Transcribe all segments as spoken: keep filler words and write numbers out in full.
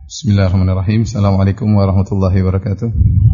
Bismillahirrahmanirrahim. Assalamualaikum warahmatullahi wabarakatuh.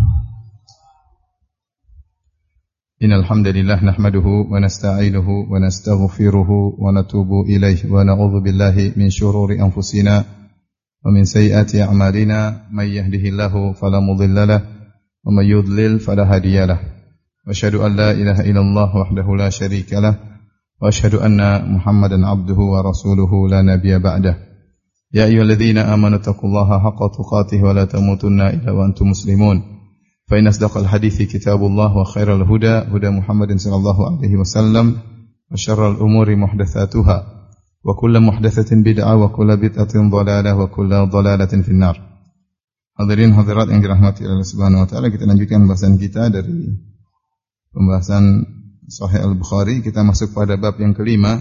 Innal hamdalillah nahmaduhu wa nasta'inuhu wa nastaghfiruhu wa natubu ilaihi wa na'udzu billahi min shururi anfusina wa min sayyiati a'malina may yahdihillahu fala mudilla lahu wa may yudlil fala hadiya lahu. Wa asyhadu an la ilaha illallah wahdahu la syarika lahu wa asyhadu anna Muhammadan abduhu wa rasuluhu la nabiyya ba'dahu. Ya ayyuhalladzina amanu taqullaha haqqa tuqatih wa la tamutunna illa wa antum muslimun. Fa inna asdaqal hadithi kitabullah wa khairal huda huda Muhammadin sallallahu alaihi wasallam wa syarral umuri muhdatsatuha wa kullu muhdatsatin bid'ah wa kullu bid'atin dhalalah wa kullu dhalalatin finnar. Hadirin hadirat yang dirahmati Allah Subhanahu wa taala, kita lanjutkan pembahasan kita dari pembahasan Sahih Al-Bukhari. Kita masuk pada bab yang kelima,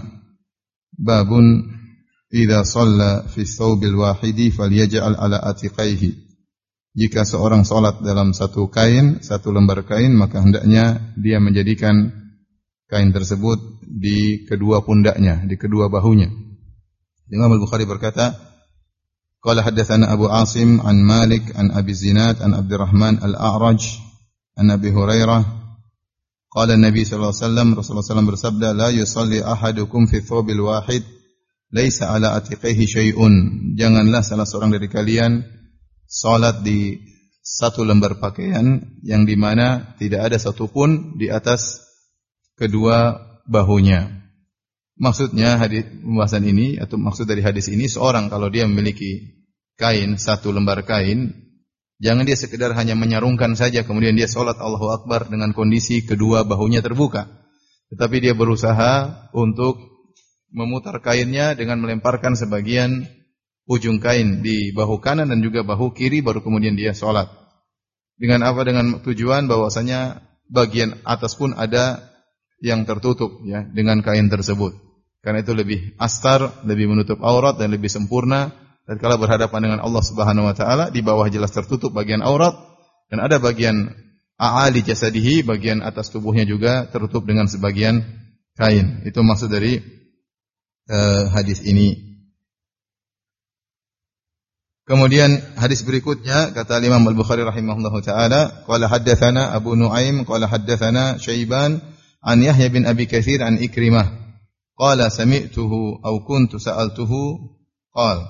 babun idza shalla fi thawbil wahidi falyaj'al ala atiqaihi. Jika seorang salat dalam satu kain, satu lembar kain, maka hendaknya dia menjadikan kain tersebut di kedua pundaknya, di kedua bahunya. Imam Al-Bukhari berkata, qala haddatsana Abu Asim an Malik an Abi Zinad an Abdurrahman Al-A'raj an Abi Hurairah qala Nabi sallallahu alaihi wasallam, Rasulullah sallallahu alaihi wasallam bersabda, la yusalli ahadukum fi thawbil wahid laisa ala atiqihi syai'un. Janganlah salah seorang dari kalian salat di satu lembar pakaian yang di mana tidak ada satupun di atas kedua bahunya. Maksudnya hadis pembahasan ini atau maksud dari hadis ini, seorang kalau dia memiliki kain, satu lembar kain, jangan dia sekedar hanya menyarungkan saja kemudian dia salat Allahu Akbar dengan kondisi kedua bahunya terbuka. Tetapi dia berusaha untuk memutar kainnya dengan melemparkan sebagian ujung kain di bahu kanan dan juga bahu kiri, baru kemudian dia sholat. Dengan apa? Dengan tujuan bahwasanya bagian atas pun ada yang tertutup ya dengan kain tersebut. Karena itu lebih astar, lebih menutup aurat dan lebih sempurna. Dan kalau berhadapan dengan Allah Subhanahu wa taala, di bawah jelas tertutup bagian aurat dan ada bagian a'ali jasadihi, bagian atas tubuhnya juga tertutup dengan sebagian kain. Itu maksud dari Uh, hadis ini. Kemudian hadis berikutnya kata Imam Al-Bukhari rahimahullahu taala, qala haddatsana Abu Nuaim qala haddatsana Syaiban an Yahya bin Abi Katsir an Ikrimah qala sami'tuhu aw kuntu sa'altuhu qala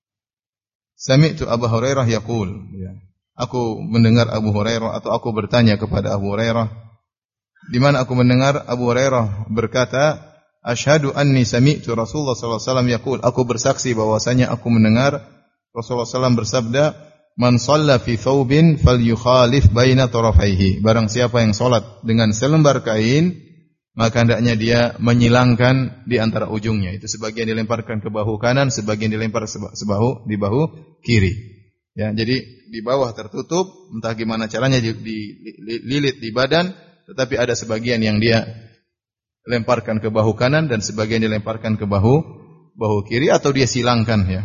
sami'tu Abu Hurairah yaqul, ya. Aku mendengar Abu Hurairah atau aku bertanya kepada Abu Hurairah, di mana aku mendengar Abu Hurairah berkata, asyhadu anni sami'tu Rasulullah sallallahu alaihi wasallam yaqul, aku bersaksi bahwasanya aku mendengar Rasulullah sallallahu alaihi wasallam bersabda, man shalla fi thawbin falyukhalif baina tarafaihi. Barang siapa yang salat dengan selembar kain, maka hendaknya dia menyilangkan di antara ujungnya. Itu sebagian dilemparkan ke bahu kanan, sebagian dilempar sebahu di bahu kiri. Ya, jadi di bawah tertutup, entah gimana caranya dililit di badan, tetapi ada sebagian yang dia lemparkan ke bahu kanan dan sebagian dilemparkan ke bahu bahu kiri atau dia silangkan ya.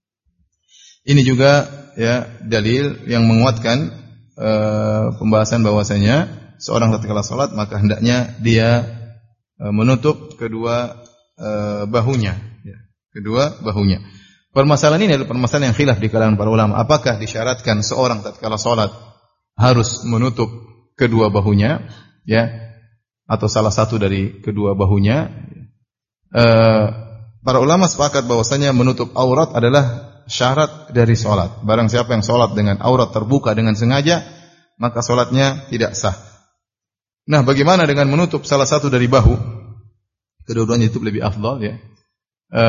Ini juga ya dalil yang menguatkan uh, pembahasan bahwasanya seorang tatkala salat maka hendaknya dia uh, menutup kedua uh, bahunya ya, kedua bahunya. Permasalahan ini adalah permasalahan yang khilaf di kalangan para ulama. Apakah disyaratkan seorang tatkala salat harus menutup kedua bahunya ya, atau salah satu dari kedua bahunya? E, para ulama sepakat bahwasanya menutup aurat adalah syarat dari salat. Barang siapa yang salat dengan aurat terbuka dengan sengaja, maka salatnya tidak sah. Nah, bagaimana dengan menutup salah satu dari bahu? Kedua-duanya itu lebih afdal ya. E,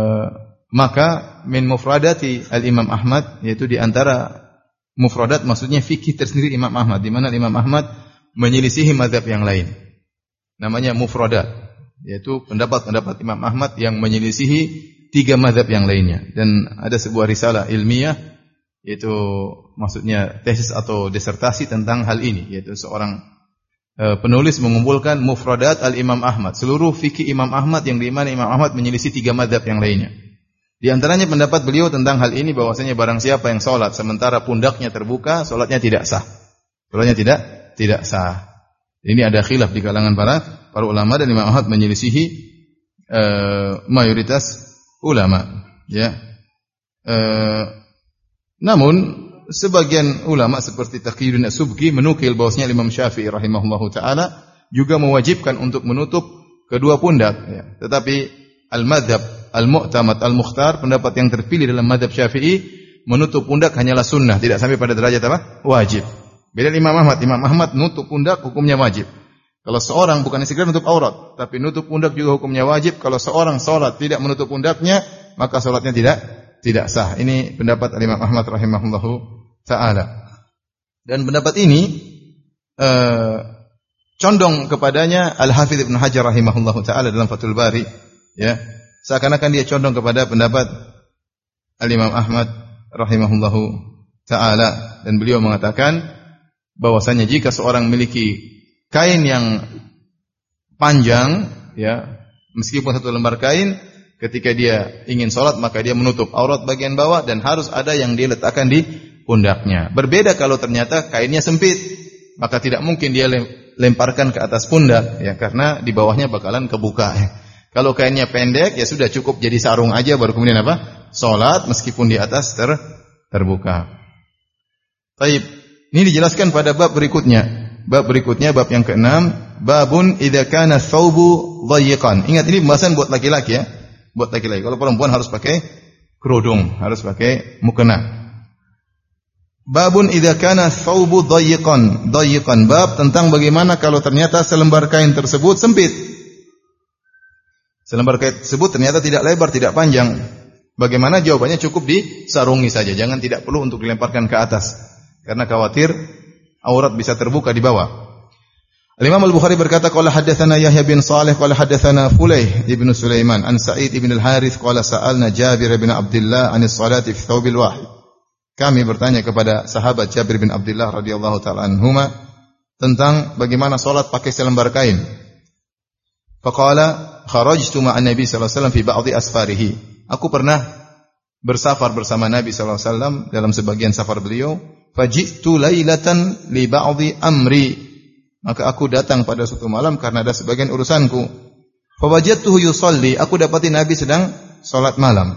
maka min mufradati al-Imam Ahmad, yaitu di antara mufradat maksudnya fikih tersendiri Imam Ahmad, di mana Imam Ahmad menyelisihi mazhab yang lain. Namanya mufradat, yaitu pendapat-pendapat Imam Ahmad yang menyelisihi tiga mazhab yang lainnya. Dan ada sebuah risalah ilmiah, yaitu maksudnya tesis atau disertasi tentang hal ini, yaitu seorang e, penulis mengumpulkan mufradat al-Imam Ahmad, seluruh fikih Imam Ahmad yang di mana Imam Ahmad menyelisih tiga mazhab yang lainnya. Di antaranya pendapat beliau tentang hal ini bahwasanya barang siapa yang salat sementara pundaknya terbuka, salatnya tidak sah. Salatnya tidak tidak sah. Ini ada khilaf di kalangan para para ulama dan Imam Ahmad menyelisihi uh, mayoritas ulama, ya. Uh, Namun sebagian ulama seperti Taqiyuddin As-Subki menukil bahwasanya Imam Syafi'i rahimahullahu taala juga mewajibkan untuk menutup kedua pundak ya. Tetapi al-madzhab al-mu'tamad al-mukhtar, pendapat yang terpilih dalam madzhab Syafi'i, menutup pundak hanyalah sunnah, tidak sampai pada derajat apa? Wajib. Beda Imam Ahmad, Imam Ahmad nutup pundak hukumnya wajib. Kalau seorang bukan sekedar nutup aurat, tapi nutup pundak juga hukumnya wajib. Kalau seorang salat tidak menutup pundaknya, maka salatnya tidak tidak sah. Ini pendapat Imam Ahmad rahimahullahu taala. Dan pendapat ini eh, condong kepadanya Al-Hafidz Ibnu Hajar rahimahullahu taala dalam Fathul Bari, ya. Seakan-akan dia condong kepada pendapat Al-Imam Ahmad rahimahullahu taala, dan beliau mengatakan bahwasanya jika seorang memiliki kain yang panjang, ya, meskipun satu lembar kain, ketika dia ingin sholat maka dia menutup aurat bagian bawah dan harus ada yang dia letakkan di pundaknya. Berbeda kalau ternyata kainnya sempit, maka tidak mungkin dia lemparkan ke atas pundak, ya, karena di bawahnya bakalan kebuka. Ya. Kalau kainnya pendek, ya sudah cukup jadi sarung aja, baru kemudian apa? Sholat meskipun di atas ter terbuka. Baik, ini dijelaskan pada bab berikutnya. Bab berikutnya, bab yang keenam, babun idza kana thawbu dhayyiqan. Ingat, ini pembahasan buat laki-laki, ya. Buat laki-laki. Kalau perempuan harus pakai kerudung, harus pakai mukena. Babun idza kana thawbu dhayyiqan. Dhayyiqan, bab tentang bagaimana kalau ternyata selembar kain tersebut sempit. Selembar kain tersebut ternyata tidak lebar, tidak panjang. Bagaimana? Jawabannya cukup disarungi saja, jangan tidak perlu untuk dilemparkan ke atas. Karena khawatir aurat bisa terbuka di bawah. Al-Imam Al-Bukhari berkata, qala haddatsana Yahya bin Shalih qala haddatsana Fulayh ibn Sulaiman an Sa'id ibn al-Harith qala sa'alna Jabir bin Abdullah an as-salati fi thawbil wahid. Kami bertanya kepada sahabat Jabir bin Abdullah radhiyallahu taala anhuma tentang bagaimana salat pakai selembar kain. Faqala kharajtu ma'an Nabi sallallahu alaihi wasallam fi ba'dhi asfarihi. Aku pernah bersafar bersama Nabi sallallahu alaihi wasallam dalam sebagian safar beliau. Faji'tu lailatan li ba'dhi amri. Maka aku datang pada suatu malam karena ada sebagian urusanku. Fawajadtuhu yusalli. Aku dapati Nabi sedang salat malam.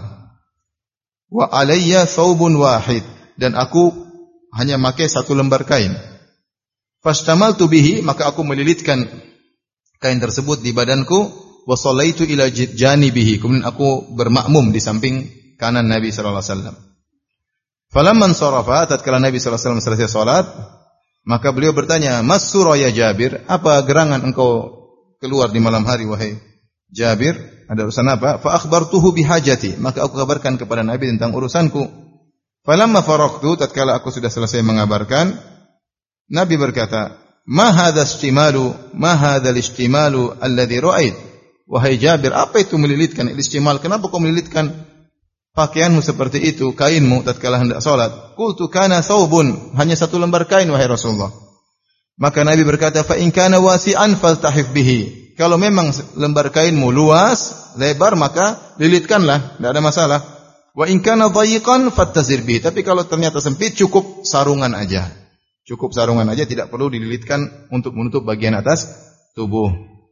Wa alayya thawbun wahid. Dan aku hanya pakai satu lembar kain. Fashtamaltu bihi. Maka aku melilitkan kain tersebut di badanku. Wa sallaitu ila janibihi. Kemudian aku bermakmum di samping kanan Nabi sallallahu alaihi wasallam. Falamman sarafa, tatkala Nabi sallallahu alaihi wasallam selesai salat, maka beliau bertanya, "Mas surah ya Jabir, apa gerangan engkau keluar di malam hari wahai Jabir? Ada urusan apa?" Fa akhbartuhu bihajati, maka aku kabarkan kepada Nabi tentang urusanku. Falamma faraqtu, tatkala aku sudah selesai mengabarkan, Nabi berkata, "Ma hadha istimalu, ma hadha al-istimalu alladhi ra'ait?" Wahai Jabir, apa itu melilitkan? Istimal, kenapa kau melilitkan pakaianmu seperti itu, kainmu tatkala hendak salat? Qultu kana thawbun, hanya satu lembar kain wahai Rasulullah. Maka Nabi berkata, fa in kana wasi'an faltahif bihi. Kalau memang lembar kainmu luas, lebar, maka lilitkanlah, tidak ada masalah. Wa in kana dhayiqan fattazir bihi. Tapi kalau ternyata sempit, cukup sarungan aja. Cukup sarungan aja, tidak perlu dililitkan untuk menutup bagian atas tubuh.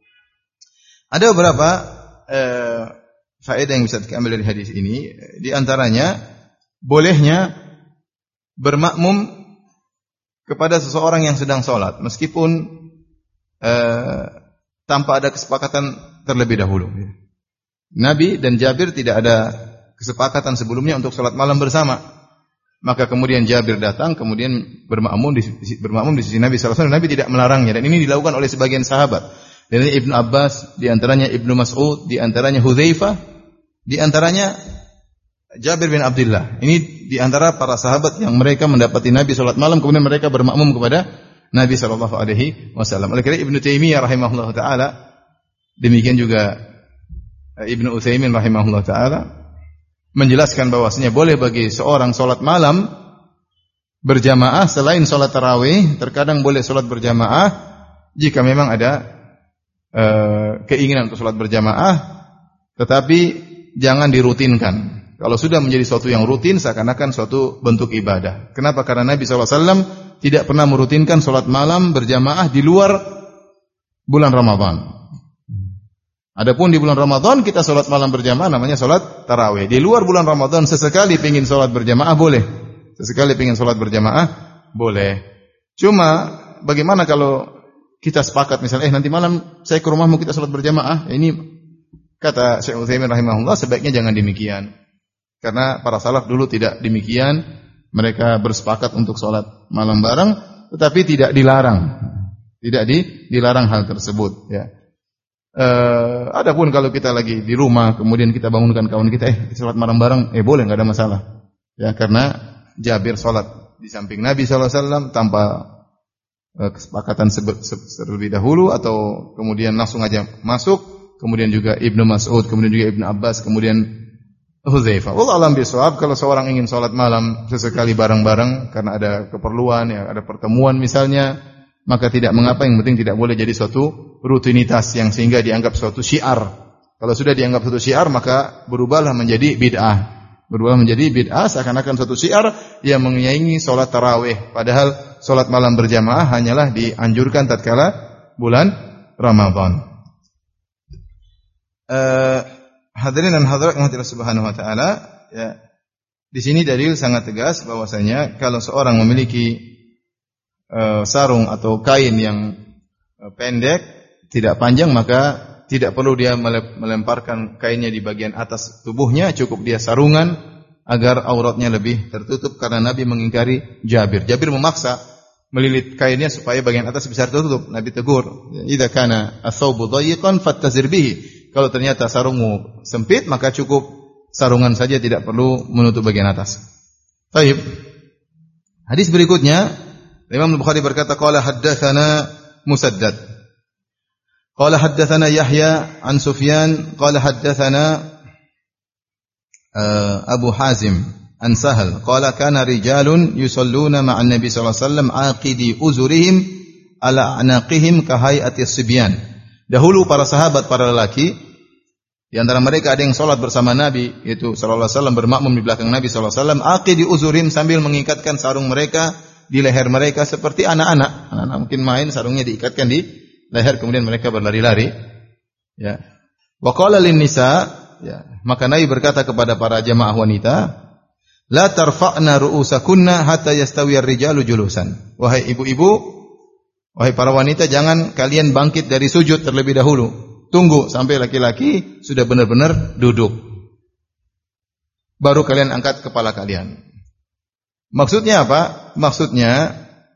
Ada beberapa eh, faedah yang bisa diambil dari hadis ini. Di antaranya, bolehnya bermakmum kepada seseorang yang sedang sholat, meskipun eh, tanpa ada kesepakatan terlebih dahulu. Nabi dan Jabir tidak ada kesepakatan sebelumnya untuk sholat malam bersama. Maka kemudian Jabir datang, kemudian bermakmum di, bermakmum di sisi Nabi sallallahu alaihi wasallam. Nabi tidak melarangnya, dan ini dilakukan oleh sebagian sahabat. Dari Ibnu Abbas, di antaranya Ibnu Mas'ud, di antaranya Hudzaifah, di antaranya Jabir bin Abdullah. Ini di antara para sahabat yang mereka mendapati Nabi salat malam, kemudian mereka bermakmum kepada Nabi sallallahu alaihi wasallam. Oleh karena Ibnu Taimiyah rahimahullah taala, demikian juga Ibnu Utsaimin rahimahullah taala menjelaskan bahwasanya boleh bagi seorang salat malam berjamaah selain salat tarawih, terkadang boleh salat berjamaah jika memang ada Uh, keinginan untuk sholat berjamaah, tetapi jangan dirutinkan. Kalau sudah menjadi suatu yang rutin, seakan-akan suatu bentuk ibadah. Kenapa? Karena Nabi sallallahu alaihi wasallam tidak pernah merutinkan sholat malam berjamaah di luar bulan Ramadan. Adapun di bulan Ramadan kita sholat malam berjamaah namanya sholat tarawih. Di luar bulan Ramadan sesekali ingin sholat berjamaah boleh, Sesekali ingin sholat berjamaah, boleh. Cuma bagaimana kalau kita sepakat misalnya, eh nanti malam saya ke rumahmu kita sholat berjamaah. Ini kata Syekh Utsaimin rahimahullah sebaiknya jangan demikian. Karena para salaf dulu tidak demikian. Mereka bersepakat untuk sholat malam bareng, tetapi tidak dilarang. Tidak di, dilarang hal tersebut. Ya. Uh, adapun kalau kita lagi di rumah, kemudian kita bangunkan kawan kita, eh sholat malam bareng, eh boleh, nggak ada masalah. Ya, karena Jabir sholat di samping Nabi shallallahu alaihi wasallam tanpa kesepakatan terlebih dahulu atau kemudian langsung aja masuk, kemudian juga Ibnu Mas'ud, kemudian juga Ibnu Abbas, kemudian Hudzaifah. Wallahu a'lam bishawab. Kalau seorang ingin salat malam sesekali bareng-bareng karena ada keperluan, ya, ada pertemuan misalnya, maka tidak mengapa, yang penting tidak boleh jadi suatu rutinitas yang sehingga dianggap suatu syiar. Kalau sudah dianggap suatu syiar, maka berubahlah menjadi bid'ah. Berubah menjadi bid'ah seakan-akan suatu syiar yang menyaingi salat tarawih. Padahal salat malam berjamaah hanyalah dianjurkan tatkala bulan Ramadan. Uh, hadirin dan hadirat yang Allah Subhanahu wa taala, ya. Di sini dalil sangat tegas bahwasanya kalau seorang memiliki uh, sarung atau kain yang uh, pendek, tidak panjang, maka tidak perlu dia melemparkan kainnya di bagian atas tubuhnya, cukup dia sarungan agar auratnya lebih tertutup, karena Nabi mengingkari Jabir. Jabir memaksa melilit kainnya supaya bagian atas bisa tertutup. Nabi tegur, "Idza kana ats-tsaubu dhayiqan fattazir bihi." Kalau ternyata sarungmu sempit, maka cukup sarungan saja, tidak perlu menutup bagian atas. Baik. Hadis berikutnya, Imam Al-Bukhari berkata, qala haddatsana Musaddad. Qala haddatsana Yahya an Sufyan, qala haddatsana uh, Abu Hazim an Sahal, qala kana rijalun yusalluna ma'an Nabi sallallahu alaihi wasallam aqidi uzurihim ala anaqihim ka hay'ati as-sibyan. Dahulu para sahabat, para lelaki, di antara mereka ada yang salat bersama Nabi, yaitu sallallahu alaihi wasallam, bermakmum di belakang Nabi sallallahu alaihi wasallam, aqidi uzurihim, sambil mengikatkan sarung mereka di leher mereka seperti anak-anak. Anak-anak mungkin main, sarungnya diikatkan di leher, kemudian mereka berlari-lari. Ya. Wa qala lin nisa, ya, maka Nabi berkata kepada para jamaah wanita, la tarfa'na ru'usakunna hatta yastawi ar-rijalu julusan. Wahai ibu-ibu, wahai para wanita, jangan kalian bangkit dari sujud terlebih dahulu. Tunggu sampai laki-laki sudah benar-benar duduk. Baru kalian angkat kepala kalian. Maksudnya apa? Maksudnya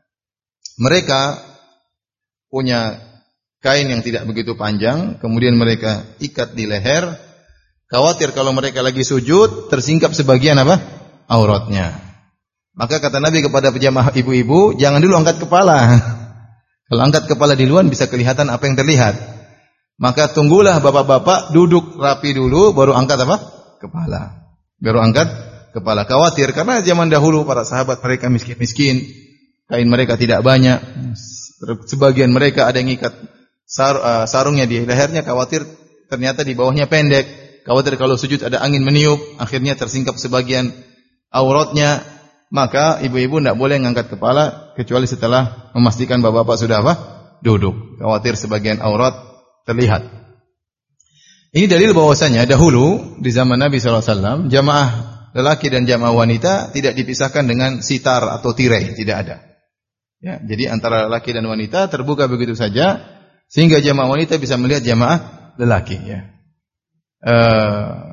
mereka punya kain yang tidak begitu panjang, kemudian mereka ikat di leher, khawatir kalau mereka lagi sujud tersingkap sebagian apa? Auratnya. Maka kata Nabi kepada pejamaah ibu-ibu, jangan dulu angkat kepala. Kalau angkat kepala di luar bisa kelihatan apa yang terlihat. Maka tunggulah bapak-bapak duduk rapi dulu, baru angkat apa? Kepala. Baru angkat kepala. Khawatir karena zaman dahulu para sahabat mereka miskin-miskin, kain mereka tidak banyak. Sebagian mereka ada yang ikat sar, uh, sarungnya di lehernya, khawatir ternyata di bawahnya pendek. Khawatir kalau sujud ada angin meniup, akhirnya tersingkap sebagian auratnya. Maka ibu-ibu tidak boleh mengangkat kepala kecuali setelah memastikan bapak-bapak sudah apa? Duduk. Khawatir sebagian aurat terlihat. Ini dalil bahwasanya dahulu di zaman Nabi sallallahu alaihi wasallam, jamaah lelaki dan jamaah wanita tidak dipisahkan dengan sitar atau tirai, tidak ada. Ya, jadi antara lelaki dan wanita terbuka begitu saja, sehingga jamaah wanita bisa melihat jamaah lelaki. Ya. Uh,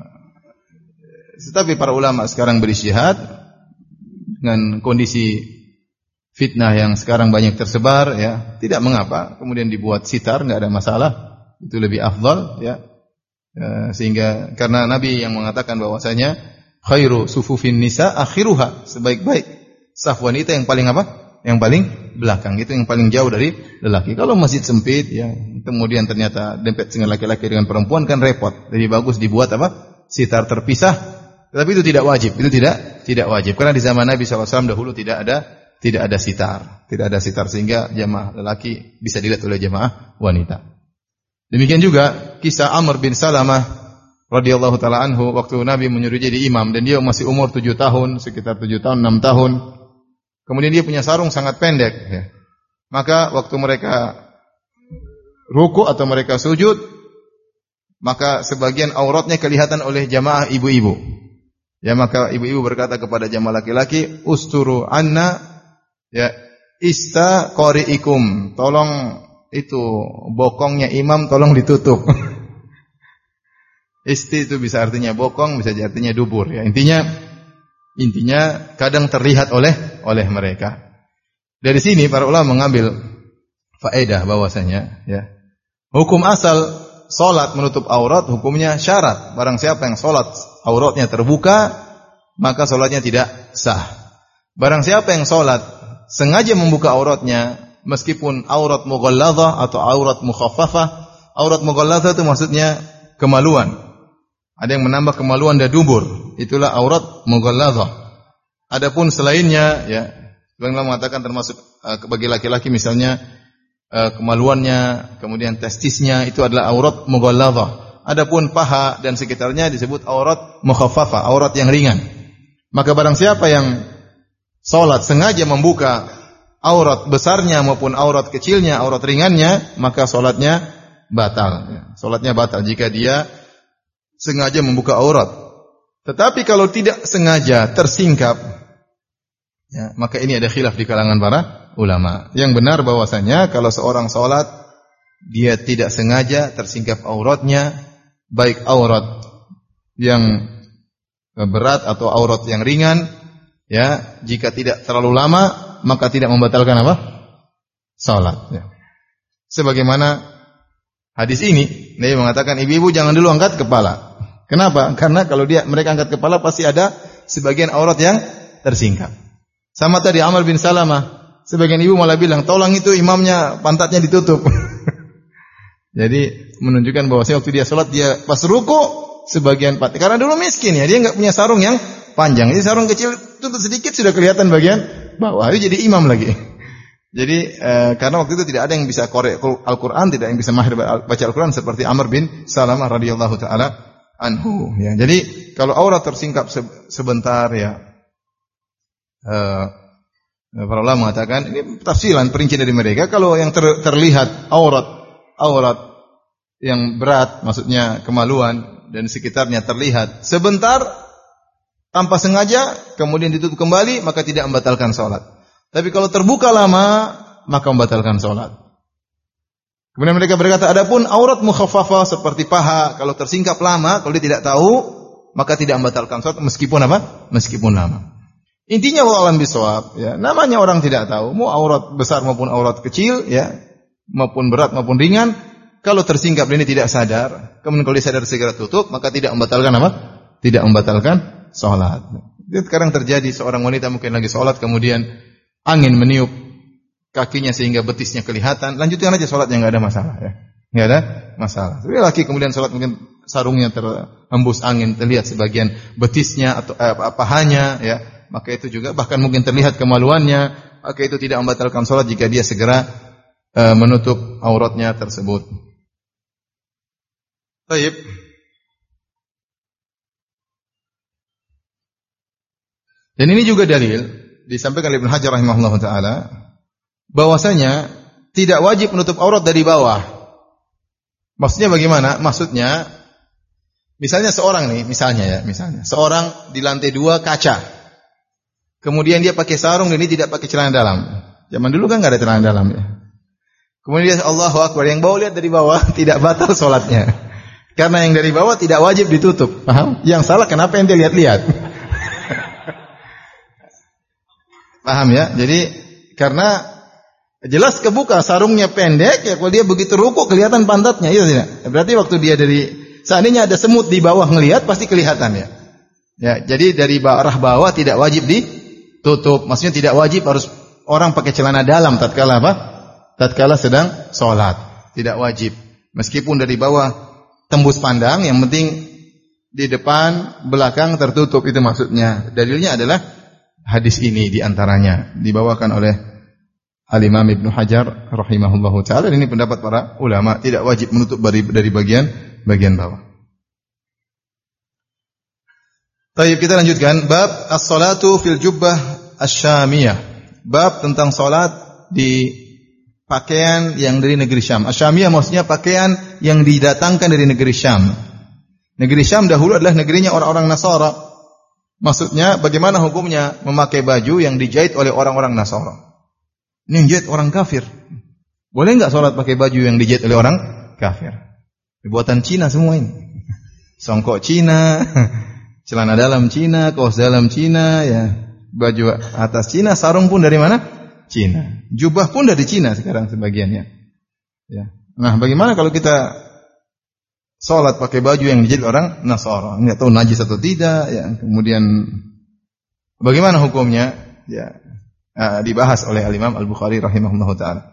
tetapi para ulama sekarang beristihad dengan kondisi fitnah yang sekarang banyak tersebar, ya, tidak mengapa kemudian dibuat sitar, enggak ada masalah, itu lebih afdal, ya. E, sehingga karena Nabi yang mengatakan bahwasanya khairu sufufin nisa akhiruha, sebaik-baik saf wanita yang paling apa? Yang paling belakang, itu yang paling jauh dari lelaki. Kalau masjid sempit, ya, kemudian ternyata dempet dengan laki-laki dengan perempuan kan repot. Lebih bagus dibuat apa? Sitar terpisah. Tetapi itu tidak wajib, itu tidak tidak wajib. Karena di zaman Nabi sallallahu alaihi wasallam dahulu tidak ada tidak ada sitar, tidak ada sitar sehingga jamaah lelaki bisa dilihat oleh jamaah wanita. Demikian juga kisah Amr bin Salamah radhiyallahu taala anhu, waktu Nabi menyuruh jadi imam dan dia masih umur tujuh tahun, sekitar tujuh tahun, enam tahun. Kemudian dia punya sarung sangat pendek, ya. Maka waktu mereka ruku atau mereka sujud, maka sebagian auratnya kelihatan oleh jamaah ibu-ibu. Ya, maka ibu-ibu berkata kepada jamaah laki-laki, "Usturu anna ya ista qari'ikum." Tolong itu bokongnya imam tolong ditutup. Isti itu bisa artinya bokong, bisa artinya dubur ya. Intinya intinya kadang terlihat oleh oleh mereka. Dari sini para ulama mengambil faedah bahwasanya ya, hukum asal salat menutup aurat hukumnya syarat. Barang siapa yang salat auratnya terbuka, maka salatnya tidak sah. Barang siapa yang salat sengaja membuka auratnya, meskipun aurat mughalladzah atau aurat mukhaffafah, aurat mughalladzah itu maksudnya kemaluan. Ada yang menambah kemaluan dan dubur, itulah aurat mughalladzah. Adapun selainnya ya, sebagian mengatakan termasuk uh, bagi laki-laki misalnya Uh, kemaluannya, kemudian testisnya itu adalah aurat mughalladzah. Adapun paha dan sekitarnya disebut aurat mukhaffafah, aurat yang ringan. Maka barang siapa yang salat sengaja membuka aurat besarnya maupun aurat kecilnya, aurat ringannya, maka salatnya batal. Salatnya batal jika dia sengaja membuka aurat. Tetapi kalau tidak sengaja tersingkap, ya, maka ini ada khilaf di kalangan para ulama. Yang benar bahwasanya kalau seorang salat dia tidak sengaja tersingkap auratnya, baik aurat yang berat atau aurat yang ringan, ya, jika tidak terlalu lama maka tidak membatalkan apa? Salat, ya. Sebagaimana hadis ini, Nabi mengatakan ibu-ibu jangan dulu angkat kepala. Kenapa? Karena kalau dia mereka angkat kepala pasti ada sebagian aurat yang tersingkap. Sama tadi Amr bin Salamah, sebagian ibu malah bilang, tolong itu imamnya pantatnya ditutup. Jadi menunjukkan bahwa waktu dia sholat, dia pas ruku sebagian pantat. Karena dulu miskin ya, dia nggak punya sarung yang panjang. Jadi sarung kecil tutup sedikit sudah kelihatan bagian bawah. Dia jadi imam lagi. Jadi eh, karena waktu itu tidak ada yang bisa korek Al-Quran, tidak yang bisa mahir baca Al-Quran seperti Amr bin Salamah radhiyallahu taala anhu. Ya, jadi kalau aurat tersingkap sebentar ya. Eh, Para ulama mengatakan ini tafsiran perinci dari mereka. Kalau yang ter, terlihat aurat aurat yang berat, maksudnya kemaluan dan sekitarnya terlihat sebentar tanpa sengaja, kemudian ditutup kembali, maka tidak membatalkan salat. Tapi kalau terbuka lama, maka membatalkan salat. Kemudian mereka berkata, adapun aurat mukhaffafah seperti paha, kalau tersingkap lama, kalau dia tidak tahu, maka tidak membatalkan salat meskipun apa? Meskipun lama. Intinya wallahu a'lam bishawab, ya. Namanya orang tidak tahu, mau aurat besar maupun aurat kecil, ya, maupun berat maupun ringan, kalau tersingkap dan ini tidak sadar, kemudian kalau dia sadar segera tutup, maka tidak membatalkan apa? Tidak membatalkan salat. Itu sekarang terjadi, seorang wanita mungkin lagi salat, kemudian angin meniup kakinya sehingga betisnya kelihatan, lanjutkan aja salatnya, enggak ada masalah, ya. Enggak ada masalah. Tapi laki kemudian salat mungkin sarungnya terhembus angin, terlihat sebagian betisnya atau eh, pahanya, ya. Maka itu juga bahkan mungkin terlihat kemaluannya, maka itu tidak membatalkan salat jika dia segera uh, menutup auratnya tersebut. Baik. Dan ini juga dalil disampaikan oleh Ibnu Hajar rahimahullah taala bahwasanya tidak wajib menutup aurat dari bawah. Maksudnya bagaimana? Maksudnya misalnya seorang nih, misalnya ya, misalnya seorang di lantai dua kaca. Kemudian dia pakai sarung dan dia tidak pakai celana dalam. Zaman dulu kan enggak ada celana dalam ya. Kemudian dia Allahu Akbar, yang bawah lihat dari bawah tidak batal salatnya. Karena yang dari bawah tidak wajib ditutup. Paham? Yang salah kenapa yang dia lihat-lihat? Paham ya? Jadi karena jelas kebuka sarungnya pendek ya, kalau dia begitu ruku kelihatan pantatnya, iya tidak? Berarti waktu dia dari seandainya ada semut di bawah ngelihat pasti kelihatan ya. Ya, jadi dari arah bawah tidak wajib di tutup, maksudnya tidak wajib harus orang pakai celana dalam tatkala apa? Tatkala sedang salat. Tidak wajib. Meskipun dari bawah tembus pandang, yang penting di depan, belakang tertutup, itu maksudnya. Dalilnya adalah hadis ini di antaranya dibawakan oleh Al-Imam Ibnu Hajar rahimahullahu taala. Ini pendapat para ulama, tidak wajib menutup dari dari bagian bagian bawah. Baik, kita lanjutkan bab as-salatu fil jubbah asy-syamiyah. Bab tentang salat di pakaian yang dari negeri Syam. Asy-syamiyah maksudnya pakaian yang didatangkan dari negeri Syam. Negeri Syam dahulu adalah negerinya orang-orang Nasara. Maksudnya bagaimana hukumnya memakai baju yang dijahit oleh orang-orang Nasara? Ini yang jahit orang kafir. Boleh enggak salat pakai baju yang dijahit oleh orang kafir? Buatan Cina semua ini. Songkok Cina, celana dalam Cina, kaos dalam Cina, ya, baju atas Cina, sarung pun dari mana? Cina. Jubah pun dari Cina sekarang sebagiannya. Ya. Nah, bagaimana kalau kita salat pakai baju yang dijahit orang Nasara? Enggak tahu najis atau tidak, ya. Kemudian bagaimana hukumnya? Ya, uh, dibahas oleh Al-Imam Al-Bukhari rahimahullahu taala.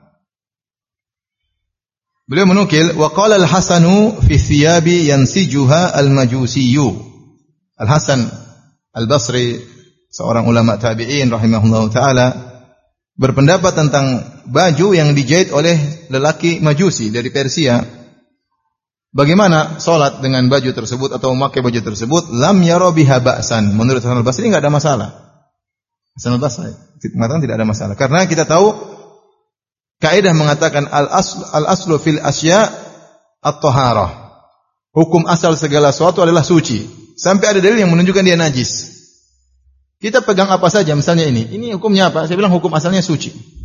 Beliau menukil, wa qala al-Hasanu fi thiyabi yansijuha al-majusiyyu. Al-Hasan Al-Basri, seorang ulama tabi'in rahimahullahu taala, berpendapat tentang baju yang dijahit oleh lelaki Majusi dari Persia. Bagaimana salat dengan baju tersebut atau memakai baju tersebut? Lam yara biha ba'san. Menurut Hasan Al-Basri enggak ada masalah. Hasan Al-Basri mengatakan tidak ada masalah karena kita tahu kaidah mengatakan al-asl al-aslu fil asya at-taharah. Hukum asal segala sesuatu adalah suci. Sampai ada dalil yang menunjukkan dia najis. Kita pegang apa saja, misalnya ini. Ini hukumnya apa? Saya bilang hukum asalnya suci.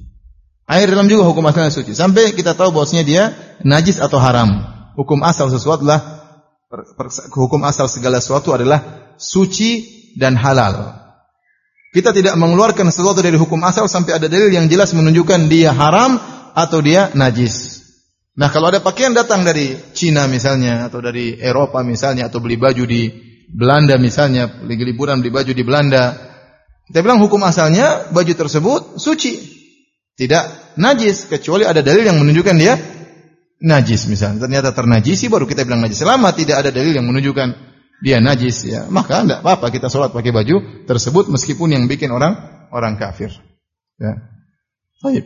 Air dalam juga hukum asalnya suci. Sampai kita tahu bahwasanya dia najis atau haram. Hukum asal sesuatu adalah hukum asal segala sesuatu adalah suci dan halal. Kita tidak mengeluarkan sesuatu dari hukum asal sampai ada dalil yang jelas menunjukkan dia haram atau dia najis. Nah, kalau ada pakaian datang dari Cina misalnya, atau dari Eropa misalnya, atau beli baju di Belanda misalnya, lagi liburan beli baju di Belanda, kita bilang hukum asalnya baju tersebut suci, tidak najis, kecuali ada dalil yang menunjukkan dia najis misalnya. Ternyata ternajisi baru kita bilang najis. Selama tidak ada dalil yang menunjukkan dia najis, ya maka tidak apa-apa kita sholat pakai baju tersebut meskipun yang bikin orang orang kafir. Ya. Baik.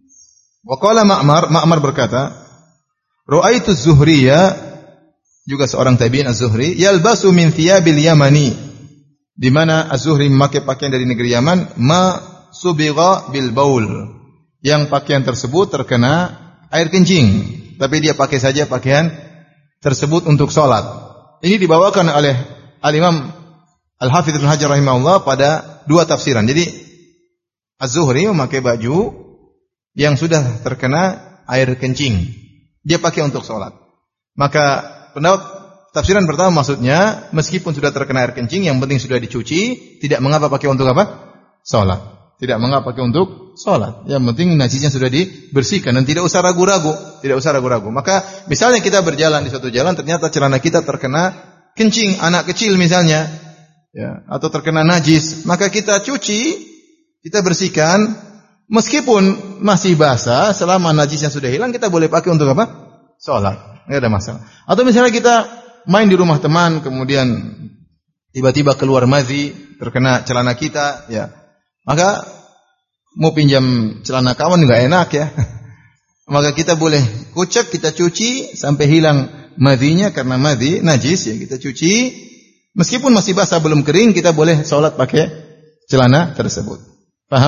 Wa qala Ma'mar, Ma'mar berkata, Ra'aitu Az-Zuhriyya, juga seorang tabi'in Az-Zuhri, yalbasu min thiyabil Yamani, di mana Az-Zuhri memakai pakaian dari negeri Yaman, ma subigha bil baul, yang pakaian tersebut terkena air kencing, tapi dia pakai saja pakaian tersebut untuk salat. Ini dibawakan oleh Al-Imam Al-Hafidz Ibnu Hajar rahimahullah pada dua tafsiran. Jadi Az-Zuhri memakai baju yang sudah terkena air kencing, dia pakai untuk salat. Maka pendapat tafsiran pertama maksudnya meskipun sudah terkena air kencing, yang penting sudah dicuci, tidak mengapa pakai untuk apa? Salat. Tidak mengapa pakai untuk salat. Yang penting najisnya sudah dibersihkan dan tidak usah ragu-ragu, tidak usah ragu-ragu. Maka misalnya kita berjalan di suatu jalan, ternyata celana kita terkena kencing anak kecil misalnya, ya, atau terkena najis, maka kita cuci, kita bersihkan, meskipun masih basah, selama najisnya sudah hilang, kita boleh pakai untuk apa? Salat. Enggak ada masalah. Atau misalnya kita main di rumah teman, kemudian tiba-tiba keluar madhi, terkena celana kita, ya. Maka mau pinjam celana kawan enggak enak ya. Maka kita boleh kucek, kita cuci sampai hilang madhinya, karena madhi najis ya, kita cuci meskipun masih basah belum kering, kita boleh salat pakai celana tersebut. Paham?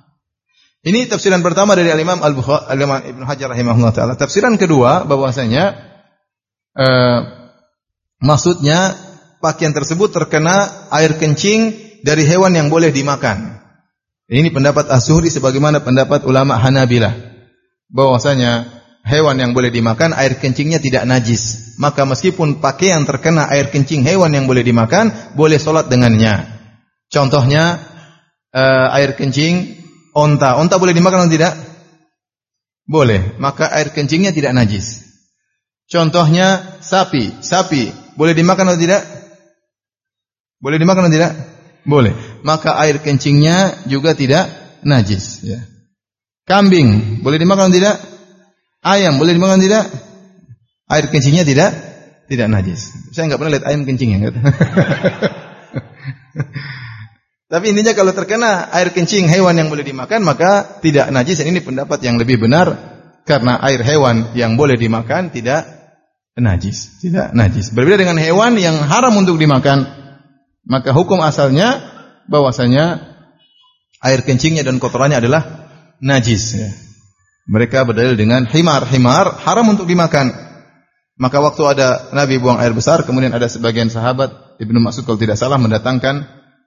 Ini tafsiran pertama dari Al-Imam Al-Bukhari, Al-Imam Ibnu Hajar rahimahullah taala. Tafsiran kedua bahwasanya eh, maksudnya pakaian tersebut terkena air kencing dari hewan yang boleh dimakan. Ini pendapat Az-Zuhri sebagaimana pendapat ulama Hanabilah, bahwasanya hewan yang boleh dimakan air kencingnya tidak najis. Maka meskipun pakaian terkena air kencing hewan yang boleh dimakan, boleh salat dengannya. Contohnya uh, air kencing onta. Onta boleh dimakan atau tidak? Boleh. Maka air kencingnya tidak najis. Contohnya sapi. Sapi boleh dimakan atau tidak? Boleh dimakan atau tidak? Boleh. Maka air kencingnya juga tidak najis, ya. Kambing boleh dimakan atau tidak? Ayam boleh dimakan atau tidak? Air kencingnya tidak tidak najis. Saya enggak pernah lihat ayam kencing ya. Tapi intinya kalau terkena air kencing hewan yang boleh dimakan, maka tidak najis. Dan ini pendapat yang lebih benar, karena air hewan yang boleh dimakan tidak najis, tidak najis. Berbeda dengan hewan yang haram untuk dimakan, maka hukum asalnya bahwasanya air kencingnya dan kotorannya adalah najis, ya. Mereka berdalil dengan himar, himar haram untuk dimakan. Maka waktu ada Nabi buang air besar, kemudian ada sebagian sahabat, Ibnu Mas'ud kalau tidak salah, mendatangkan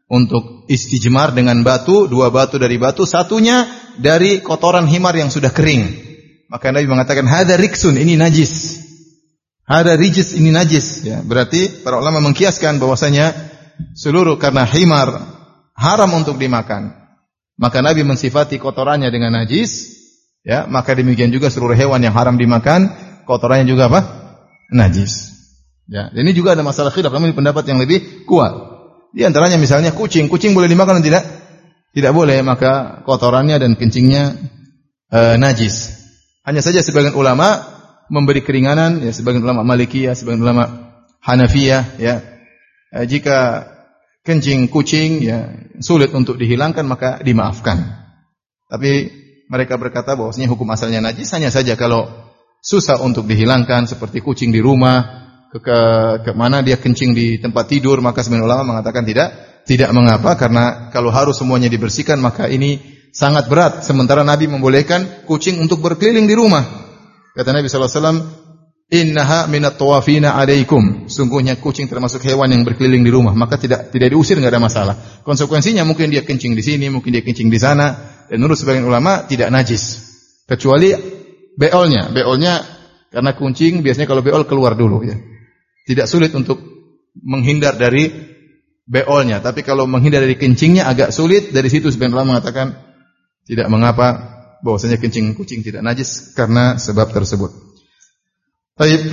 untuk istijmar dengan batu, dua batu dari batu, satunya dari kotoran himar yang sudah kering. Maka Nabi mengatakan, hadza riksun, ini najis. Hadza rijis, ini najis. Ya, berarti para ulama mengkiaskan bahwasanya seluruh karena himar haram untuk dimakan. Maka Nabi mensifati kotorannya dengan najis. Ya, maka demikian juga seluruh hewan yang haram dimakan, kotorannya juga apa? Najis. Ya, ini juga ada masalah khilaf, namun ini pendapat yang lebih kuat. Di antaranya misalnya kucing, kucing boleh dimakan atau tidak? Tidak boleh, maka kotorannya dan kencingnya e, najis. Hanya saja sebagian ulama memberi keringanan, ya sebagian ulama Malikiyah, sebagian ulama Hanafiyah, ya. E, jika kencing kucing ya sulit untuk dihilangkan maka dimaafkan. Tapi mereka berkata bahwasanya hukum asalnya najis, hanya saja kalau susah untuk dihilangkan seperti kucing di rumah, ke, ke, ke mana dia kencing di tempat tidur, maka sebagian ulama mengatakan tidak, tidak mengapa, karena kalau harus semuanya dibersihkan maka ini sangat berat. Sementara Nabi membolehkan kucing untuk berkeliling di rumah. Kata Nabi sallallahu alaihi wasallam, innaha minat tawafina alaikum. Sungguhnya kucing termasuk hewan yang berkeliling di rumah, maka tidak tidak diusir, enggak ada masalah. Konsekuensinya mungkin dia kencing di sini, mungkin dia kencing di sana, dan menurut sebagian ulama tidak najis. Kecuali beolnya, beolnya karena kucing biasanya kalau beol keluar dulu ya. Tidak sulit untuk menghindar dari beolnya, tapi kalau menghindar dari kencingnya agak sulit. Dari situ sebagian ulama mengatakan tidak mengapa bahwasanya kencing kucing tidak najis karena sebab tersebut. Baik.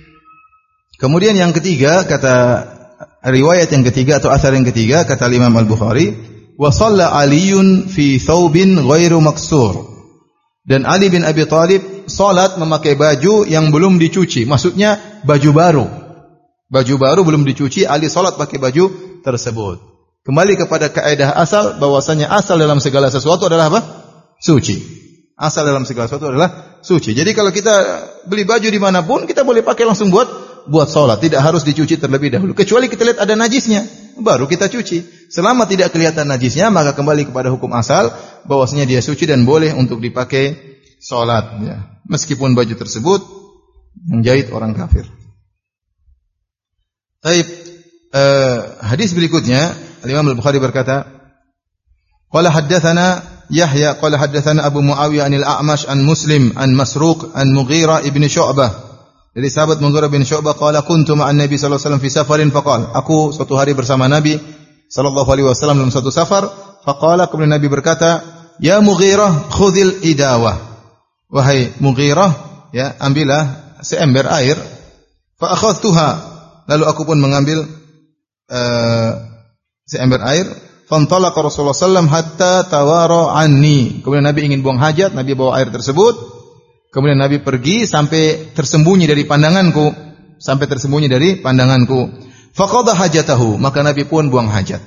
Kemudian yang ketiga, kata riwayat yang ketiga atau asar yang ketiga, kata Imam Al-Bukhari, wa shalla Aliun fi thawbin ghairu maksur. Dan Ali bin Abi Thalib salat memakai baju yang belum dicuci, maksudnya baju baru. Baju baru belum dicuci, Ali salat pakai baju tersebut. Kembali kepada kaidah asal bahwasanya asal dalam segala sesuatu adalah apa? Suci. Asal dalam segala sesuatu adalah suci. Jadi kalau kita beli baju dimanapun, kita boleh pakai langsung buat buat salat, tidak harus dicuci terlebih dahulu. Kecuali kita lihat ada najisnya, baru kita cuci. Selama tidak kelihatan najisnya, maka kembali kepada hukum asal bahwasanya dia suci dan boleh untuk dipakai salat. Ya. Meskipun baju tersebut yang jahit orang kafir. Baik, uh, hadis berikutnya Imam Al-Bukhari berkata, qala haddatsana Yahya qala haddatsana Abu Muawiyah anil A'mash an Muslim an Masruq an Mughirah ibn Syu'bah. Dari sahabat Mughirah bin Syu'bah, qala kuntu ma'an Nabi sallallahu alaihi wasallam fi safarin faqala, aku suatu hari bersama Nabi sallallahu alaihi wasallam dalam satu safar, faqala, kemudian Nabi berkata, ya Mughirah khudhil idawah. Wahai Mughirah, ya ambillah seember air. Fa akhadhtuha, lalu aku pun mengambil uh, seember air. Fantalaqa Rasulullah sallallahu alaihi wasallam hatta tawara anni. Kemudian Nabi ingin buang hajat, Nabi bawa air tersebut. Kemudian Nabi pergi sampai tersembunyi dari pandanganku, sampai tersembunyi dari pandanganku. Faqada hajatahu, maka Nabi pun buang hajat.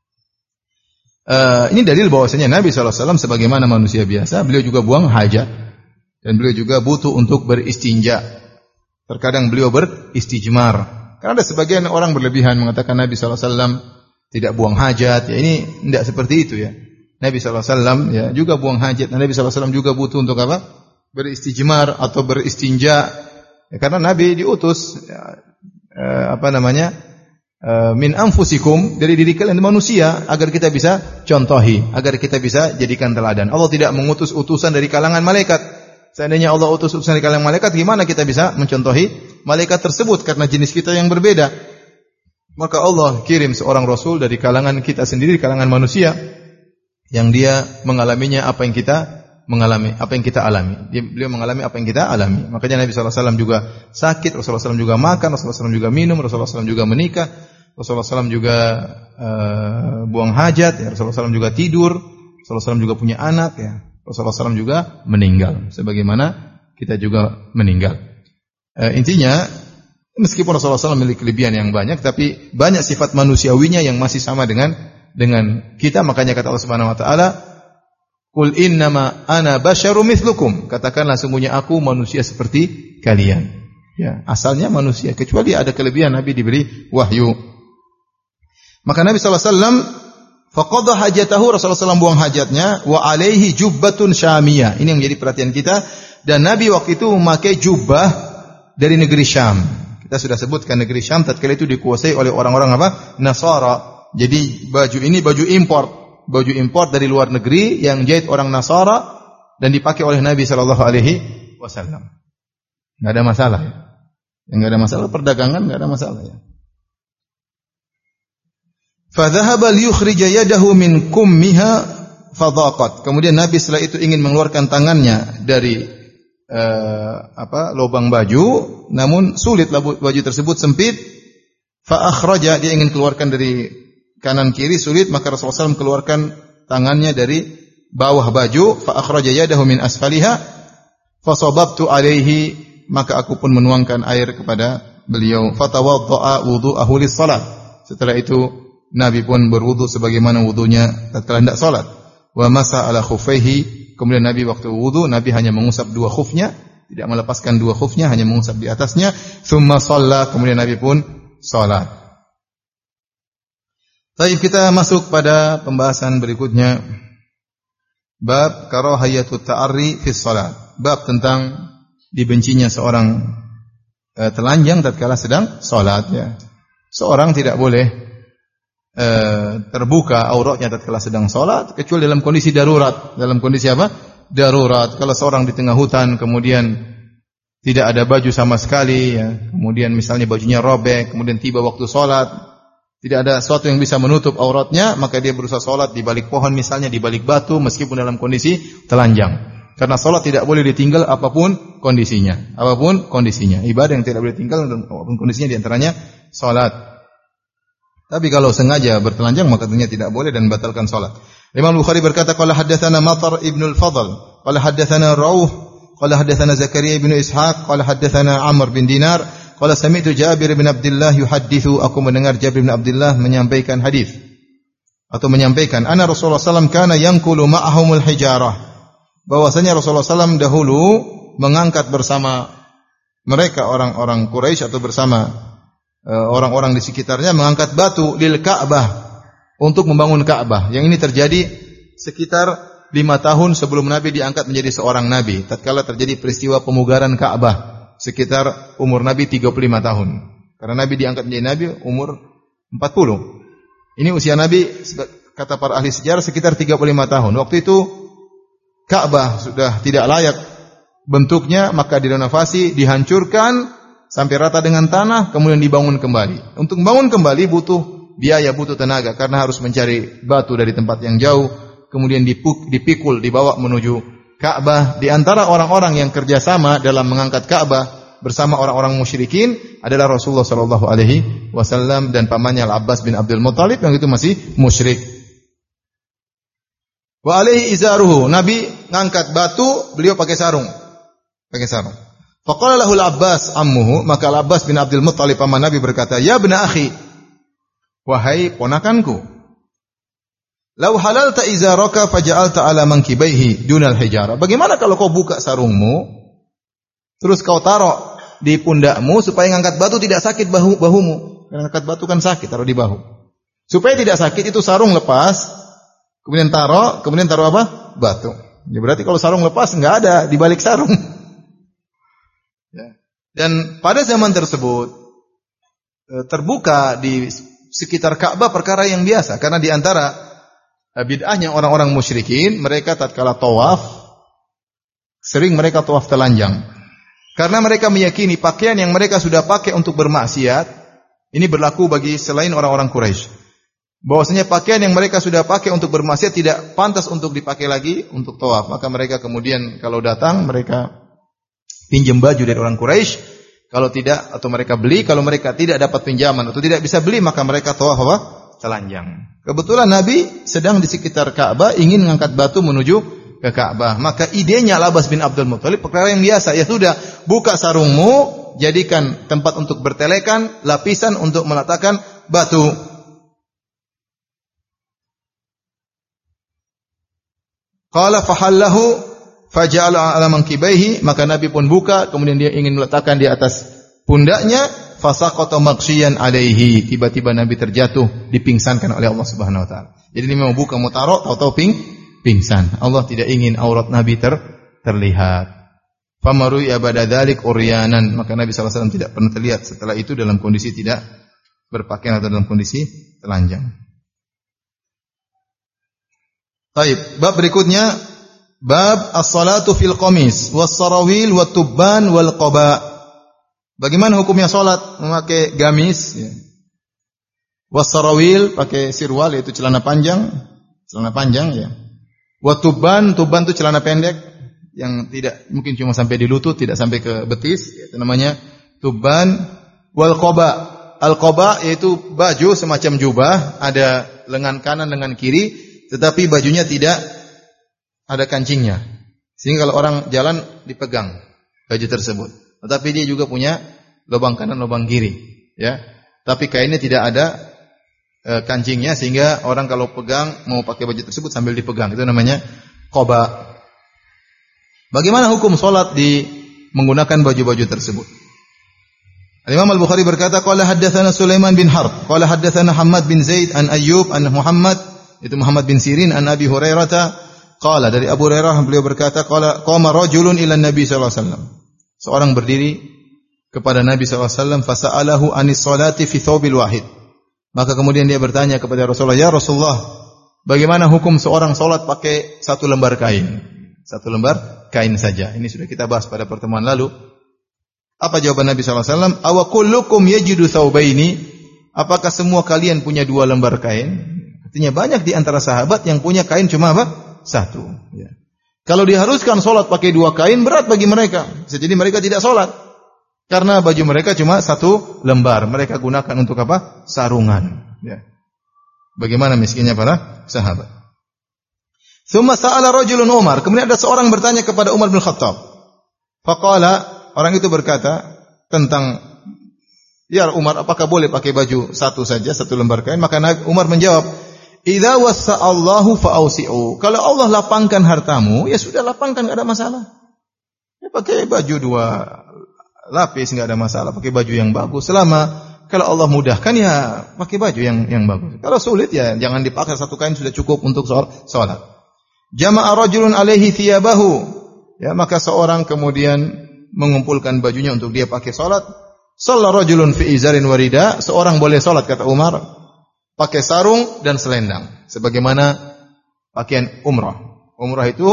Uh, ini dalil bahwasanya Nabi sallallahu alaihi wasallam sebagaimana manusia biasa, beliau juga buang hajat dan beliau juga butuh untuk beristinja. Terkadang beliau beristijmar. Karena ada sebagian orang berlebihan mengatakan Nabi sallallahu alaihi wasallam tidak buang hajat. Ya, ini tidak seperti itu ya. Nabi sallallahu alaihi wasallam ya juga buang hajat. Nabi sallallahu alaihi wasallam juga butuh untuk apa? Beristijmar atau beristinja. Ya, karena Nabi diutus ya, eh, apa namanya? Eh, min anfusikum, dari diri kalian manusia, agar kita bisa contohi, agar kita bisa jadikan teladan. Allah tidak mengutus utusan dari kalangan malaikat. Seandainya Allah utus utusan dari kalangan malaikat, gimana kita bisa mencontohi malaikat tersebut karena jenis kita yang berbeda? Maka Allah kirim seorang rasul dari kalangan kita sendiri, kalangan manusia, yang dia mengalaminya apa yang kita mengalami, apa yang kita alami. Dia, beliau mengalami apa yang kita alami. Makanya Nabi sallallahu alaihi wasallam juga sakit, Rasulullah sallallahu alaihi wasallam juga makan, Rasulullah sallallahu alaihi wasallam juga minum, Rasulullah sallallahu alaihi wasallam juga menikah, Rasulullah sallallahu alaihi wasallam juga uh, buang hajat, ya. Rasulullah sallallahu alaihi wasallam juga tidur, Rasulullah sallallahu alaihi wasallam juga punya anak, ya. Rasulullah sallallahu alaihi wasallam juga meninggal, sebagaimana kita juga meninggal. Uh, intinya, meskipun Rasulullah sallallahu alaihi wasallam memiliki kelebihan yang banyak, tapi banyak sifat manusiawinya yang masih sama dengan dengan kita. Makanya kata Allah Subhanahu wa taala, "Qul innama ana basyarum mithlukum." Katakanlah sesungguhnya aku manusia seperti kalian. Ya, asalnya manusia, kecuali ada kelebihan Nabi diberi wahyu. Maka Nabi sallallahu alaihi wasallam faqada hajatahu, Rasulullah sallallahu alaihi wasallam buang hajatnya, wa alaihi jubbatun syamiyah. Ini yang menjadi perhatian kita, dan Nabi waktu itu memakai jubah dari negeri Syam. Kita sudah sebutkan negeri Syam tatkala itu dikuasai oleh orang-orang apa? Nasara. Jadi baju ini baju import, baju import dari luar negeri yang jahit orang Nasara dan dipakai oleh Nabi sallallahu alaihi wasallam. Enggak ada masalah. Yang enggak ada masalah perdagangan, enggak ada masalah ya. Fa dhahaba liyukhrija yadahu min kummiha fadhaqat. Kemudian Nabi setelah itu ingin mengeluarkan tangannya dari uh, apa lubang baju, namun sulitlah baju tersebut sempit. Fa akhraja, dia ingin keluarkan dari kanan kiri sulit, maka Rasulullah shallallahu alaihi wasallam keluarkan tangannya dari bawah baju. Fa akhraja yadahu min asfaliha fa sababtu alaihi, maka aku pun menuangkan air kepada beliau. Fatawaddaa wudu'ahu lis-shalah. Setelah itu Nabi pun berwudu sebagaimana wudunya tatkala hendak salat. Wa masa ala khuffaihi, kemudian Nabi waktu wudu Nabi hanya mengusap dua khufnya, tidak melepaskan dua khufnya, hanya mengusap di atasnya. Tsumma shalla, kemudian Nabi pun salat. Baik, kita masuk pada pembahasan berikutnya. Bab karahiyatut ta'arri fi shalat. Bab tentang dibencinya seorang eh, telanjang tatkala sedang salat ya. Seorang tidak boleh Uh, terbuka auratnya tatkala sedang salat kecuali dalam kondisi darurat. Dalam kondisi apa? Darurat. Kalau seorang di tengah hutan kemudian tidak ada baju sama sekali ya, kemudian misalnya bajunya robek, kemudian tiba waktu salat, tidak ada sesuatu yang bisa menutup auratnya, maka dia berusaha salat di balik pohon misalnya, di balik batu meskipun dalam kondisi telanjang. Karena salat tidak boleh ditinggal apapun kondisinya. Apapun kondisinya. Ibadah yang tidak boleh ditinggal apapun kondisinya di antaranya salat. Tapi kalau sengaja bertelanjang maka tentunya tidak boleh dan membatalkan salat. Imam Bukhari berkata qala haddatsana Matar ibn al-Fadl, qala haddatsana Rauh, qala haddatsana Zakaria ibn Ishaq, qala haddatsana Amr bin Dinar, qala sami'tu Jabir bin Abdullah yuhadditsu, aku mendengar Jabir bin Abdullah menyampaikan hadis atau menyampaikan anna Rasulullah sallallahu alaihi wasallam kana yanqulu ma'ahumul hijarah, bahwasanya Rasulullah sallallahu alaihi wasallam dahulu mengangkat bersama mereka orang-orang Quraisy atau bersama orang-orang di sekitarnya mengangkat batu lil Ka'bah untuk membangun Ka'bah. Yang ini terjadi sekitar lima tahun sebelum Nabi diangkat menjadi seorang Nabi. Tatkala terjadi peristiwa pemugaran Ka'bah, sekitar umur Nabi tiga puluh lima tahun. Karena Nabi diangkat menjadi Nabi umur empat puluh. Ini usia Nabi kata para ahli sejarah sekitar tiga puluh lima tahun. Waktu itu Ka'bah sudah tidak layak bentuknya, maka direnovasi, dihancurkan sampai rata dengan tanah, kemudian dibangun kembali. Untuk membangun kembali butuh biaya, butuh tenaga, karena harus mencari batu dari tempat yang jauh, kemudian dipuk, dipikul, dibawa menuju Ka'bah. Di antara orang-orang yang kerjasama dalam mengangkat Ka'bah bersama orang-orang musyrikin adalah Rasulullah sallallahu alaihi wasallam dan pamannya Al-Abbas bin Abdul Muttalib yang itu masih musyrik. Wa alaihi izaruhu, Nabi ngangkat batu, beliau pakai sarung. Pakai sarung. Faqala lahu Al-Abbas ammuhu, maka Al-Abbas bin Abdul Muttalib paman Nabi berkata, "Ya ibna akhi, wahai ponakanku, law halalta izaraka faja'alta ala mankibaihi dunal hijara." Bagaimana kalau kau buka sarungmu terus kau taruh di pundakmu supaya ngangkat batu tidak sakit bahu bahumu. Karena ngangkat batu kan sakit, taruh di bahu. Supaya tidak sakit itu sarung lepas, kemudian taruh, kemudian taruh apa? Batu. Ya berarti kalau sarung lepas enggak ada di balik sarung. Ya. Dan pada zaman tersebut terbuka di sekitar Ka'bah perkara yang biasa, karena di antara bid'ahnya orang-orang musyrikin, mereka tatkala tawaf sering mereka tawaf telanjang. Karena mereka meyakini pakaian yang mereka sudah pakai untuk bermaksiat ini berlaku bagi selain orang-orang Quraisy. Bahwasanya pakaian yang mereka sudah pakai untuk bermaksiat tidak pantas untuk dipakai lagi untuk tawaf. Maka mereka kemudian kalau datang mereka pinjam baju dari orang Quraisy, kalau tidak atau mereka beli, kalau mereka tidak dapat pinjaman atau tidak bisa beli maka mereka tawaf apa? Telanjang. Kebetulan Nabi sedang di sekitar Ka'bah ingin mengangkat batu menuju ke Ka'bah. Maka idenya Al-Abbas bin Abdul Muttalib perkara yang biasa, ya sudah, buka sarungmu, jadikan tempat untuk bertelekan, lapisan untuk meletakkan batu. Qala fahallahu faja'ala ala mankibaihi, maka Nabi pun buka, kemudian dia ingin meletakkan di atas pundaknya, fasaqata maghsyiyan alaihi, tiba-tiba Nabi terjatuh, dipingsankan oleh Allah Subhanahu wa taala. Jadi dia mau buka mau taruh, tahu-tahu ping, pingsan. Allah tidak ingin aurat Nabi ter, terlihat. Famaru ya ba'da dzalik uryanan, maka Nabi sallallahu alaihi wasallam tidak pernah terlihat setelah itu dalam kondisi tidak berpakaian atau dalam kondisi telanjang. Baik, bab berikutnya bab as-salatu fil qamis was-sarawil wat-tubban wal qaba. Bagaimana hukumnya salat memakai gamis ya. Was-sarawil pakai sirwal yaitu celana panjang, celana panjang ya. Wat-tubban, tubban itu celana pendek yang tidak mungkin cuma sampai di lutut, tidak sampai ke betis, itu namanya tubban. Wal qaba. Al-qaba yaitu baju semacam jubah, ada lengan kanan, lengan kiri. Tetapi bajunya tidak ada kancingnya. Sehingga kalau orang jalan dipegang baju tersebut. Tetapi dia juga punya lubang kanan, lubang kiri. Ya. Tapi kainnya tidak ada e, kancingnya. Sehingga orang kalau pegang, mau pakai baju tersebut sambil dipegang. Itu namanya qoba. Bagaimana hukum sholat di menggunakan baju-baju tersebut? Imam Al-Bukhari berkata, Qala haddathana Sulaiman bin Harb. Qala haddathana Hammad bin Zaid an Ayyub an Muhammad. Itu Muhammad bin Sirin an Abi Hurairah qala, dari Abu Hurairah beliau berkata, qala qama rajulun ila Nabi sallallahu alaihi wasallam. Seorang berdiri kepada Nabi sallallahu alaihi wasallam fasa'alahu anis salati fi thawbil wahid. Maka kemudian dia bertanya kepada Rasulullah, "Ya Rasulullah, bagaimana hukum seorang salat pakai satu lembar kain?" Satu lembar kain saja. Ini sudah kita bahas pada pertemuan lalu. Apa jawaban Nabi sallallahu alaihi wasallam? "Aw kullukum yajidu thawbaini?" Apakah semua kalian punya dua lembar kain? Artinya banyak di antara sahabat yang punya kain cuma apa? Satu. Ya. Kalau diharuskan solat pakai dua kain, berat bagi mereka. Bisa jadi mereka tidak solat. Karena baju mereka cuma satu lembar. Mereka gunakan untuk apa? Sarungan. Ya. Bagaimana miskinnya para sahabat. Thumma sa'ala rajulun Umar. Kemudian ada seorang bertanya kepada Umar bin Khattab. Faqala, orang itu berkata tentang, "Ya Umar, apakah boleh pakai baju satu saja, satu lembar kain?" Maka Umar menjawab, "Idza wasa'allahu fa'ausi'u." Kalau Allah lapangkan hartamu, ya sudah lapangkan, enggak ada masalah. Ya pakai baju dua lapis enggak ada masalah, pakai baju yang bagus. Selama kalau Allah mudahkan ya pakai baju yang yang bagus. Kalau sulit ya jangan dipakai, satu kain sudah cukup untuk salat. Jama'a rajulun alaihi thiyabahu. Ya, maka seorang kemudian mengumpulkan bajunya untuk dia pakai salat. Shalla rajulun fi izarin warida. Seorang boleh salat kata Umar pakai sarung dan selendang sebagaimana pakaian umrah. Umrah itu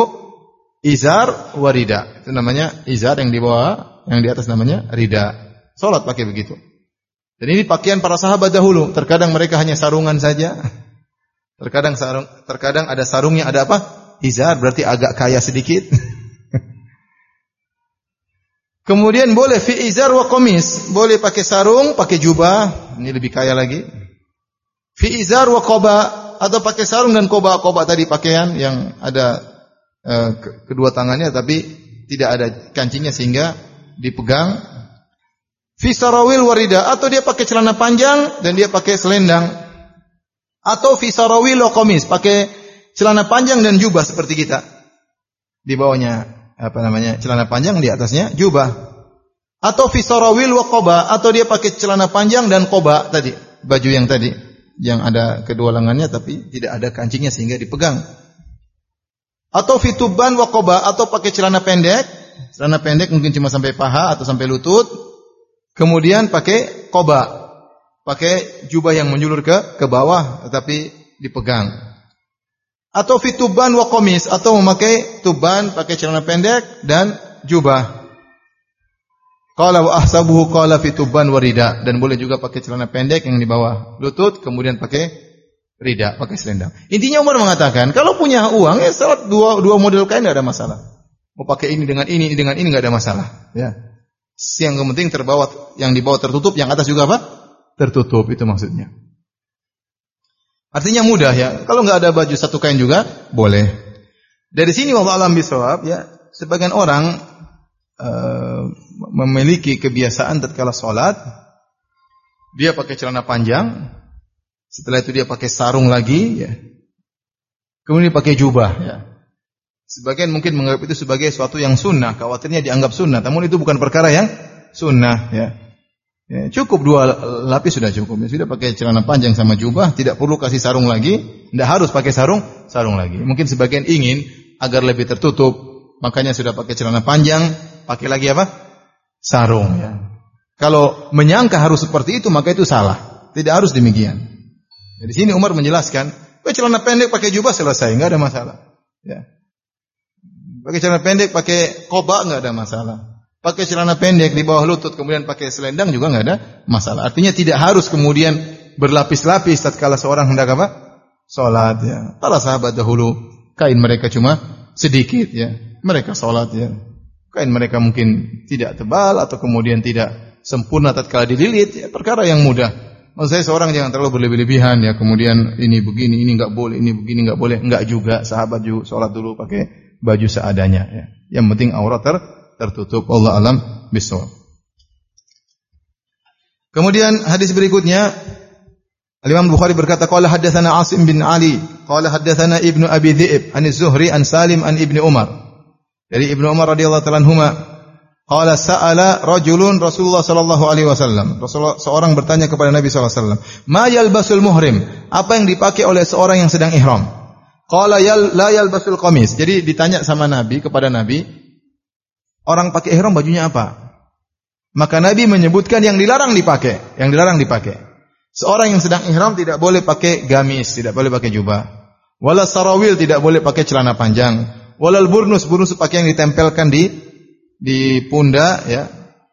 izar wa rida. Itu namanya izar yang di bawah, yang di atas namanya rida. Salat pakai begitu. Dan ini pakaian para sahabat dahulu. Terkadang mereka hanya sarungan saja. Terkadang sarung, terkadang ada sarungnya, ada apa? Izar, berarti agak kaya sedikit. Kemudian boleh fi izar wa qamis, boleh pakai sarung, pakai jubah, ini lebih kaya lagi. Fi izar wa qoba, atau pakai sarung dan qoba. Qoba tadi pakaian yang ada eh, kedua tangannya tapi tidak ada kancingnya sehingga dipegang. Fi sarawil warida, atau dia pakai celana panjang dan dia pakai selendang. Atau fi sarawil wa qamis, pakai celana panjang dan jubah seperti kita. Di bawahnya apa namanya? Celana panjang, di atasnya jubah. Atau fi sarawil wa qoba, atau dia pakai celana panjang dan qoba tadi, baju yang tadi yang ada kedua lengannya tapi tidak ada kancingnya sehingga dipegang. Atau fi tubban wa qoba, atau pakai celana pendek, celana pendek mungkin cuma sampai paha atau sampai lutut. Kemudian pakai qoba, pakai jubah yang menjulur ke ke bawah tetapi dipegang. Atau fi tubban wa qamis, atau memakai tuban, pakai celana pendek dan jubah. Qala wa ahsabuhu qala fi tubban wa rida, dan boleh juga pakai celana pendek yang di bawah lutut kemudian pakai rida, pakai selendang. Intinya Umar mengatakan, kalau punya uang ya salat dua dua model kain enggak ada masalah. Mau pakai ini dengan ini dengan ini enggak ada masalah, ya. Yang penting terbawa, yang di bawah tertutup, yang atas juga apa? Tertutup, itu maksudnya. Artinya mudah ya. Kalau enggak ada baju satu kain juga boleh. Dari sini wallahu a'lam bishawab ya, sebagian orang uh, memiliki kebiasaan tatkala salat dia pakai celana panjang, setelah itu dia pakai sarung lagi ya. Kemudian dia pakai jubah ya. Sebagian mungkin menganggap itu sebagai sesuatu yang sunnah, khawatirnya dianggap sunnah, namun itu bukan perkara yang sunnah ya. Ya, cukup dua lapis sudah cukup. Ya, sudah pakai celana panjang sama jubah, tidak perlu kasih sarung lagi, tidak harus pakai sarung, sarung lagi. Mungkin sebagian ingin agar lebih tertutup, makanya sudah pakai celana panjang, pakai lagi apa? Sarung ya. Kalau menyangka harus seperti itu, maka itu salah. Tidak harus demikian. Di sini Umar menjelaskan, Pakai celana pendek, pakai jubah selesai, enggak ada masalah. Ya. Pakai celana pendek, pakai koba enggak ada masalah. Pakai celana pendek di bawah lutut kemudian pakai selendang juga enggak ada masalah. Artinya tidak harus kemudian berlapis-lapis tatkala seorang hendak apa? Salat ya. Para sahabat dahulu kain mereka cuma sedikit ya. Mereka salat ya. Kain mereka mungkin tidak tebal atau kemudian tidak sempurna tatkala dililit ya, perkara yang mudah. Maksud saya seorang jangan terlalu berlebih-lebihan ya, kemudian ini begini, ini enggak boleh, ini begini enggak boleh. Enggak juga, sahabat juga salat dulu pakai baju seadanya ya. Yang penting aurat ter tertutup. Allah alam bisawab. Kemudian hadis berikutnya Al-Imam Bukhari berkata qala haddatsana Asim bin Ali qala haddatsana Ibnu Abi Dhi'b an Az-Zuhri an Salim an Ibnu Umar. Dari Ibnu Umar radhiyallahu ta'ala anhuma qala sa'ala rajulun Rasulullah sallallahu alaihi wasallam. Rasulullah seorang bertanya kepada Nabi sallallahu alaihi wasallam, "Ma yalbasul muhrim?" Apa yang dipakai oleh seorang yang sedang ihram? Qala yal la yalbasul qamis. Jadi ditanya sama Nabi kepada Nabi, orang pakai ihram bajunya apa? Maka Nabi menyebutkan yang dilarang dipakai, yang dilarang dipakai. Seorang yang sedang ihram tidak boleh pakai gamis, tidak boleh pakai jubah. Wala sarawil, tidak boleh pakai celana panjang. Walal burnus, burnus pakaian yang ditempelkan di di pundak ya.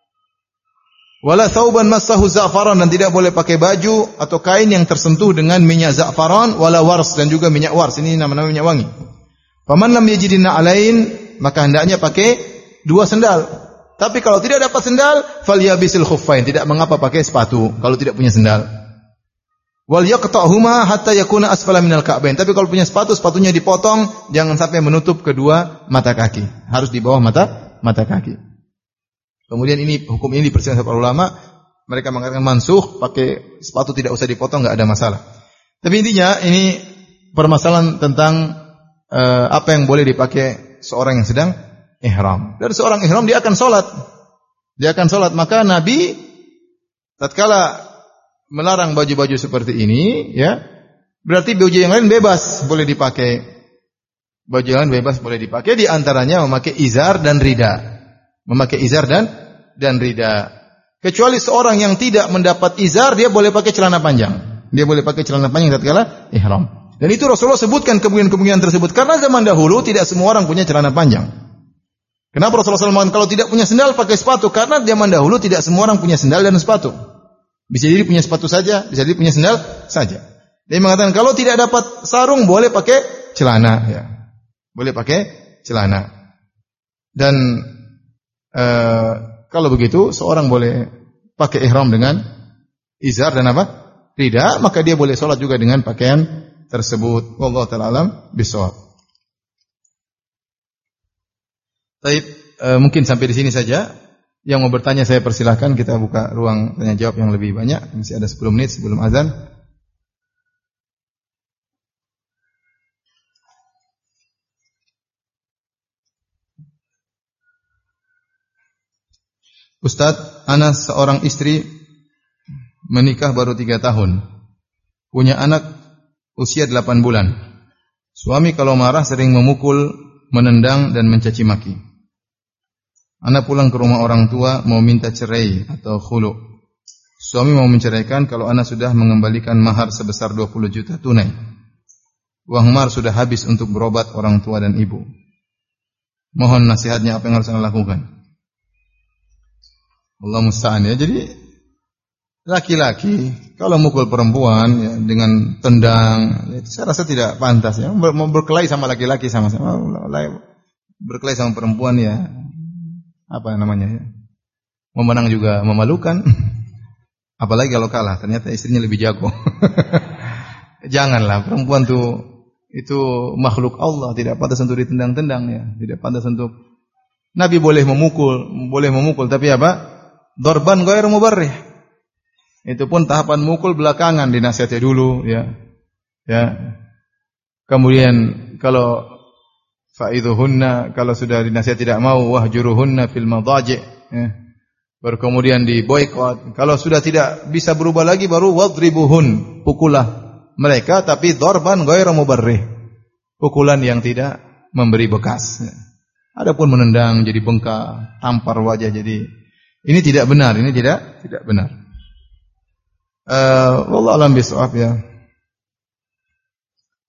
Wala thauban massahu za'faran, dan tidak boleh pakai baju atau kain yang tersentuh dengan minyak za'faran, wala wars, dan juga minyak wars. Ini nama-nama minyak wangi. Faman lam yajidina alain, maka hendaknya pakai dua sendal. Tapi kalau tidak dapat sendal, falyabisil khuffain, tidak mengapa pakai sepatu kalau tidak punya sendal. Wal yaqta'huma hatta yakuna asfala minal ka'bain. Tapi kalau punya sepatu, sepatunya dipotong, jangan sampai menutup kedua mata kaki. Harus di bawah mata mata kaki. Kemudian ini hukum ini diperselisihkan para ulama. Mereka mengatakan mansukh, pakai sepatu tidak usah dipotong, enggak ada masalah. Tapi intinya ini permasalahan tentang uh, apa yang boleh dipakai seorang yang sedang ihram. Dari seorang ihram dia akan salat. Dia akan salat, maka Nabi tatkala melarang baju-baju seperti ini, ya, berarti baju yang lain bebas boleh dipakai. Baju yang lain bebas boleh dipakai, di antaranya memakai izar dan rida. Memakai izar dan dan rida. Kecuali seorang yang tidak mendapat izar, dia boleh pakai celana panjang. Dia boleh pakai celana panjang tatkala ihram. Dan itu Rasulullah sebutkan kemungkinan-kemungkinan tersebut karena zaman dahulu tidak semua orang punya celana panjang. Kenapa Rasulullah shallallahu alaihi wasallam kalau tidak punya sendal pakai sepatu? Karena zaman dahulu tidak semua orang punya sendal dan sepatu. Bisa jadi punya sepatu saja, bisa jadi punya sendal saja. Dia mengatakan kalau tidak dapat sarung boleh pakai celana, ya. Boleh pakai celana. Dan uh, kalau begitu seorang boleh pakai ihram dengan izar dan apa? Rida, maka dia boleh sholat juga dengan pakaian tersebut. Wallahu ta'ala alam bisawab. Baik, uh, mungkin sampai di sini saja. Yang mau bertanya saya persilahkan, kita buka ruang tanya jawab yang lebih banyak. Masih ada sepuluh menit sebelum azan. Ustadz, ana seorang istri menikah baru tiga tahun. Punya anak usia delapan bulan. Suami kalau marah sering memukul, menendang dan mencaci maki. Anak pulang ke rumah orang tua mau minta cerai atau khulu. Suami mau menceraikan kalau anak sudah mengembalikan mahar sebesar dua puluh juta tunai. Uang mahar sudah habis untuk berobat orang tua dan ibu. Mohon nasihatnya apa yang harus anak lakukan. Allah musta'an ya. Jadi laki-laki kalau mukul perempuan ya, dengan tendang, ya, saya rasa tidak pantas ya. Mau berkelahi sama laki-laki sama-sama, berkelahi sama perempuan ya. Apa namanya ya? Memenang juga memalukan. Apalagi kalau kalah, ternyata istrinya lebih jago. Janganlah, perempuan tuh itu makhluk Allah, tidak pantas untuk ditendang-tendang ya, tidak pantas untuk. Nabi boleh memukul, boleh memukul, tapi apa? Dorban ghairu mubarrih. Itu pun tahapan mukul belakangan, dinasihati dulu ya. Ya. Kemudian kalau fa'idhuhunna, kalau sudah dinasihat tidak mau, wahjuruhunna fil madaji', ya. Baru kemudian diboikot. Kalau sudah tidak bisa berubah lagi, baru wadribuhun, pukulah mereka, tapi dorban ghairu mubarrih, pukulan yang tidak memberi bekas. Ya. Adapun menendang jadi bengkak, tampar wajah jadi, ini tidak benar, ini tidak tidak benar. Uh, wallahu a'lam bishawab ya.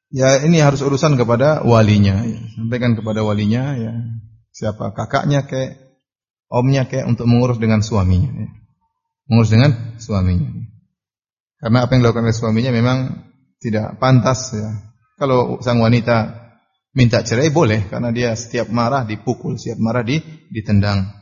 Ya ini harus urusan kepada walinya, ya. Sampaikan kepada walinya, ya. Siapa kakaknya kek, omnya kek untuk mengurus dengan suaminya, ya. Mengurus dengan suaminya. Karena apa yang dilakukan oleh suaminya memang tidak pantas, ya. Kalau sang wanita minta cerai boleh, karena dia setiap marah dipukul, setiap marah di, ditendang.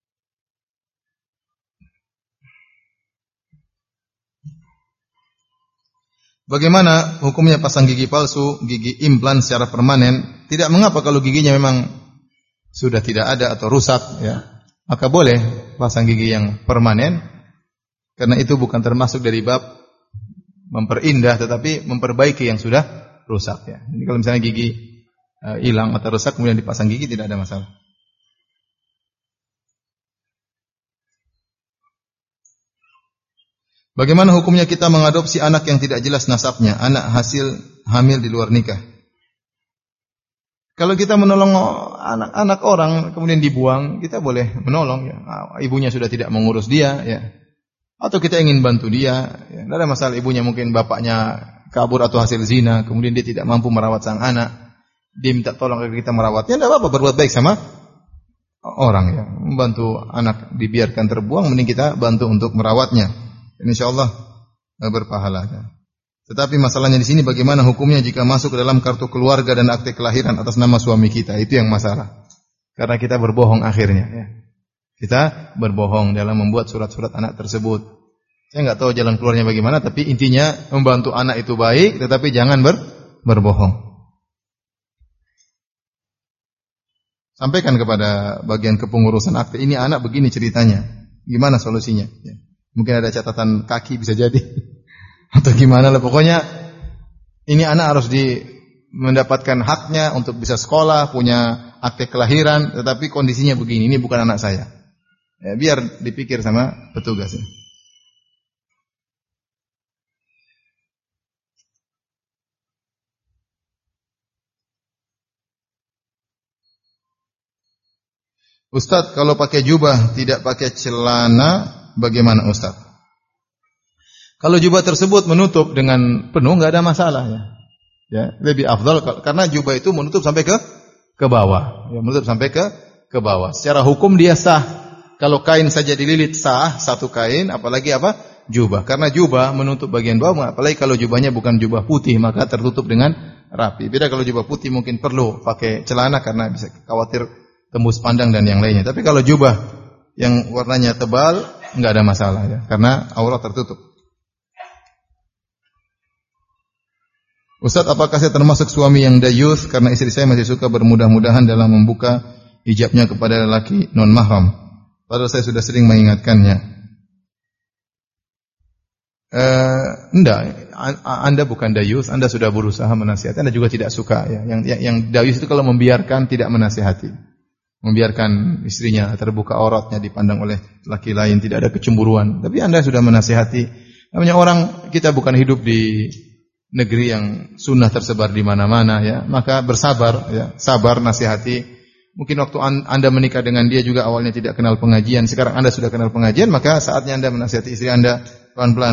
Bagaimana hukumnya pasang gigi palsu, gigi implan secara permanen? Tidak mengapa kalau giginya memang sudah tidak ada atau rusak, ya. Maka boleh pasang gigi yang permanen, karena itu bukan termasuk dari bab memperindah, tetapi memperbaiki yang sudah rusak, ya. Jadi kalau misalnya gigi hilang uh, atau rusak kemudian dipasang gigi tidak ada masalah. Bagaimana hukumnya kita mengadopsi anak yang tidak jelas nasabnya, anak hasil hamil di luar nikah? Kalau kita menolong anak-anak orang kemudian dibuang, kita boleh menolong, ya. Ibunya sudah tidak mengurus dia, ya. Atau kita ingin bantu dia, ya. Tidak ada masalah. Ibunya mungkin bapaknya kabur atau hasil zina, kemudian dia tidak mampu merawat sang anak, dia minta tolong agar kita merawatnya. Tidak apa-apa, berbuat baik sama orang, ya. Membantu anak dibiarkan terbuang, mending kita bantu untuk merawatnya. Insyaallah berpahala, ya. Tetapi masalahnya di sini bagaimana hukumnya jika masuk ke dalam kartu keluarga dan akte kelahiran atas nama suami kita? Itu yang masalah. Karena kita berbohong akhirnya, ya. Kita berbohong dalam membuat surat-surat anak tersebut. Saya enggak tahu jalan keluarnya bagaimana, tapi intinya membantu anak itu baik, tetapi jangan ber, berbohong. Sampaikan kepada bagian kepengurusan akte, ini anak begini ceritanya. Gimana solusinya? Ya. Mungkin ada catatan kaki bisa jadi. Atau gimana lah, pokoknya ini anak harus di mendapatkan haknya untuk bisa sekolah, punya akte kelahiran, tetapi kondisinya begini, ini bukan anak saya. Ya, biar dipikir sama petugas, ya. Ustaz, kalau pakai jubah tidak pakai celana bagaimana Ustaz? Kalau jubah tersebut menutup dengan penuh enggak ada masalah, ya. Ya, lebih afdal karena jubah itu menutup sampai ke ke bawah, ya, menutup sampai ke ke bawah. Secara hukum dia sah. Kalau kain saja dililit sah satu kain, apalagi apa? Jubah. Karena jubah menutup bagian bawah, apalagi kalau jubahnya bukan jubah putih, maka tertutup dengan rapi. Beda kalau jubah putih mungkin perlu pakai celana karena bisa khawatir tembus pandang dan yang lainnya. Tapi kalau jubah yang warnanya tebal enggak ada masalah, ya, karena aurat tertutup. Ustaz, apakah saya termasuk suami yang dayuth karena istri saya masih suka bermudah-mudahan dalam membuka hijabnya kepada lelaki non mahram? Padahal saya sudah sering mengingatkannya. Eh, enggak, Anda bukan dayuth, Anda sudah berusaha menasihati, Anda juga tidak suka, ya. Yang yang, yang dayuth itu kalau membiarkan tidak menasihati. Membiarkan istrinya terbuka auratnya dipandang oleh laki lain, tidak ada kecemburuan. Tapi Anda sudah menasihati. Namanya orang, kita bukan hidup di negeri yang sunnah tersebar di mana-mana, ya. Maka bersabar, ya. Sabar, nasihati. Mungkin waktu Anda menikah dengan dia juga awalnya tidak kenal pengajian, sekarang Anda sudah kenal pengajian, maka saatnya Anda menasihati istri Anda pelan-pelan.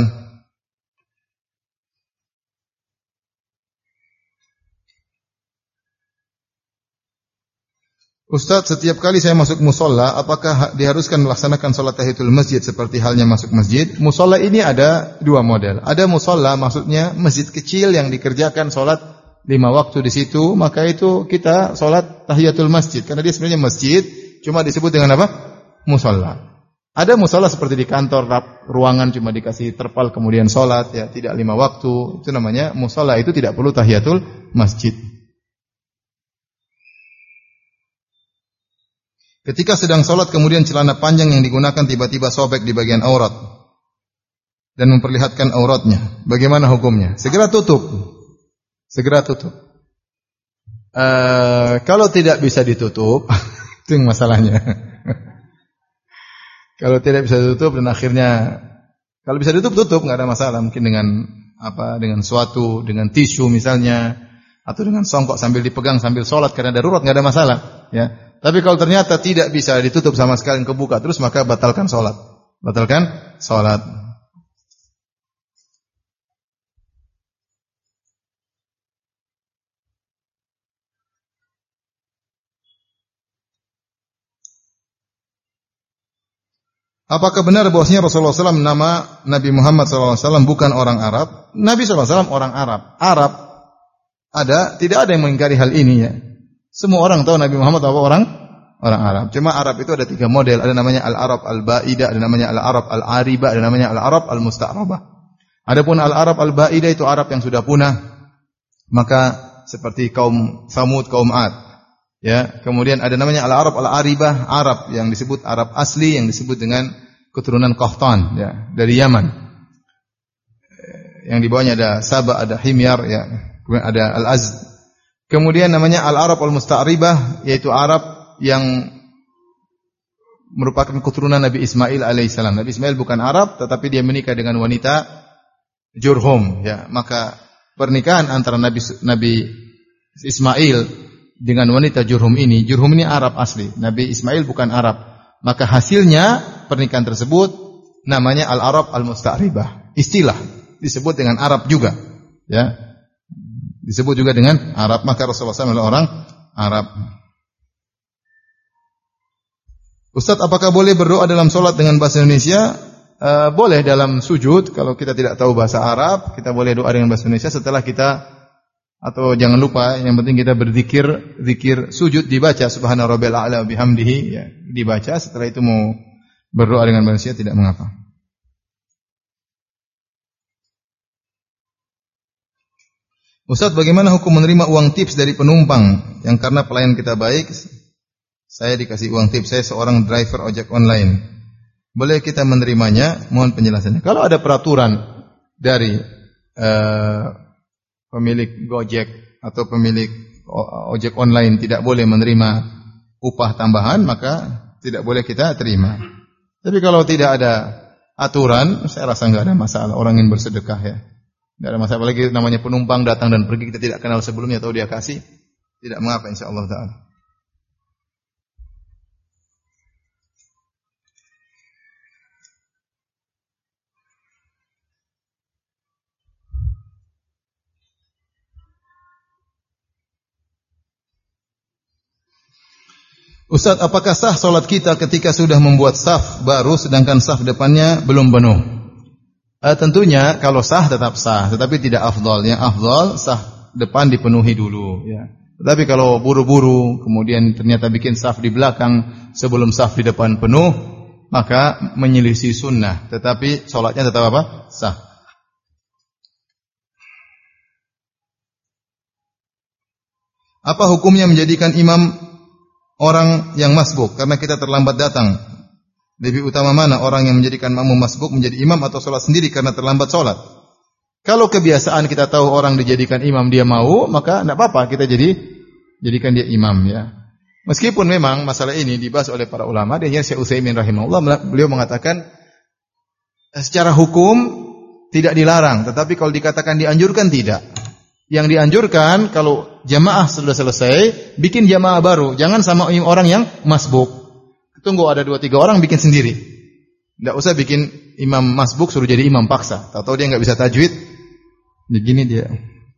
Ustaz, setiap kali saya masuk musola, apakah diharuskan melaksanakan salat tahiyatul masjid seperti halnya masuk masjid? Musola ini ada dua model. Ada musola, maksudnya masjid kecil yang dikerjakan salat lima waktu di situ, maka itu kita salat tahiyatul masjid. Karena dia sebenarnya masjid, cuma disebut dengan apa? Musola. Ada musola seperti di kantor, ruangan cuma dikasih terpal kemudian salat, ya, tidak lima waktu. Itu namanya musola, itu tidak perlu tahiyatul masjid. Ketika sedang sholat kemudian celana panjang yang digunakan tiba-tiba sobek di bagian aurat dan memperlihatkan auratnya, bagaimana hukumnya? Segera tutup, segera tutup. Uh, kalau tidak bisa ditutup, itu yang masalahnya. Kalau tidak bisa ditutup dan akhirnya, kalau bisa ditutup tutup nggak ada masalah. Mungkin dengan apa? Dengan suatu, dengan tisu misalnya, atau dengan songkok sambil dipegang sambil sholat karena darurat nggak ada masalah, ya. Tapi kalau ternyata tidak bisa ditutup sama sekali, kebuka terus, maka batalkan sholat. Batalkan sholat. Apakah benar bahwasanya Rasulullah shallallahu alaihi wasallam nama Nabi Muhammad shallallahu alaihi wasallam bukan orang Arab? Nabi shallallahu alaihi wasallam orang Arab. Arab ada, tidak ada yang mengingkari hal ini ya. Semua orang tahu Nabi Muhammad apa orang? Orang Arab. Cuma Arab itu ada tiga model. Ada namanya Al-Arab Al-Ba'ida, ada namanya Al-Arab Al-Ariba, ada namanya Al-Arab Al-Musta'rabah. Adapun Al-Arab Al-Ba'ida itu Arab yang sudah punah. Maka seperti kaum Samud, kaum Ad. Ya, kemudian ada namanya Al-Arab Al-Aribah, Arab yang disebut Arab asli yang disebut dengan keturunan Qahtan ya, dari Yaman. Yang di bawahnya ada Saba, ada Himyar ya, kemudian ada Al-Azd. Kemudian namanya Al-Arab Al-Musta'ribah yaitu Arab yang merupakan keturunan Nabi Ismail alaihissalam. Nabi Ismail bukan Arab tetapi dia menikah dengan wanita Jurhum ya, maka pernikahan antara Nabi Nabi Ismail dengan wanita Jurhum ini, Jurhum ini Arab asli, Nabi Ismail bukan Arab. Maka hasilnya pernikahan tersebut namanya Al-Arab Al-Musta'ribah. Istilah disebut dengan Arab juga, ya. Disebut juga dengan Arab, maka Rasulullah shallallahu alaihi wasallam adalah orang Arab. Ustaz, apakah boleh berdoa dalam sholat dengan bahasa Indonesia? Uh, boleh dalam sujud, kalau kita tidak tahu bahasa Arab, kita boleh doa dengan bahasa Indonesia setelah kita. Atau jangan lupa, yang penting kita berzikir, zikir sujud dibaca subhana rabbil a'la bihamdihi ya, dibaca. Setelah itu mau berdoa dengan manusia tidak mengapa. Ustaz, bagaimana hukum menerima uang tips dari penumpang yang karena pelayan kita baik, saya dikasih uang tips, saya seorang driver ojek online. Boleh kita menerimanya? Mohon penjelasannya. Kalau ada peraturan dari uh, pemilik Gojek atau pemilik ojek online tidak boleh menerima upah tambahan, maka tidak boleh kita terima. Tapi kalau tidak ada aturan, saya rasa enggak ada masalah. Orang ingin bersedekah ya, enggak ada masalah. Apalagi namanya penumpang datang dan pergi, kita tidak kenal sebelumnya atau dia kasih, tidak mengapa insyaallah taala. Ustaz, apakah sah solat kita ketika sudah membuat saf baru sedangkan saf depannya belum penuh? Eh, tentunya kalau sah tetap sah, tetapi tidak afdal. Yang afdal saf depan dipenuhi dulu. Ya. Tetapi kalau buru-buru kemudian ternyata bikin saf di belakang sebelum saf di depan penuh, maka menyelisih sunnah. Tetapi solatnya tetap apa? Sah. Apa hukumnya menjadikan imam orang yang masbuk karena kita terlambat datang? Lebih utama mana orang yang menjadikan makmum masbuk menjadi imam atau sholat sendiri karena terlambat sholat? Kalau kebiasaan kita tahu orang dijadikan imam dia mau, maka tidak apa-apa kita jadi jadikan dia imam ya. Meskipun memang masalah ini dibahas oleh para ulama, dia Syekh Utsaimin rahimahullah, beliau mengatakan secara hukum tidak dilarang, tetapi kalau dikatakan dianjurkan tidak. Yang dianjurkan kalau jamaah sudah selesai, bikin jamaah baru. Jangan sama orang yang masbuk. Tunggu ada dua tiga orang bikin sendiri. Tidak usah bikin imam masbuk suruh jadi imam paksa. Tahu-tahu dia nggak bisa tajwid. Begini dia.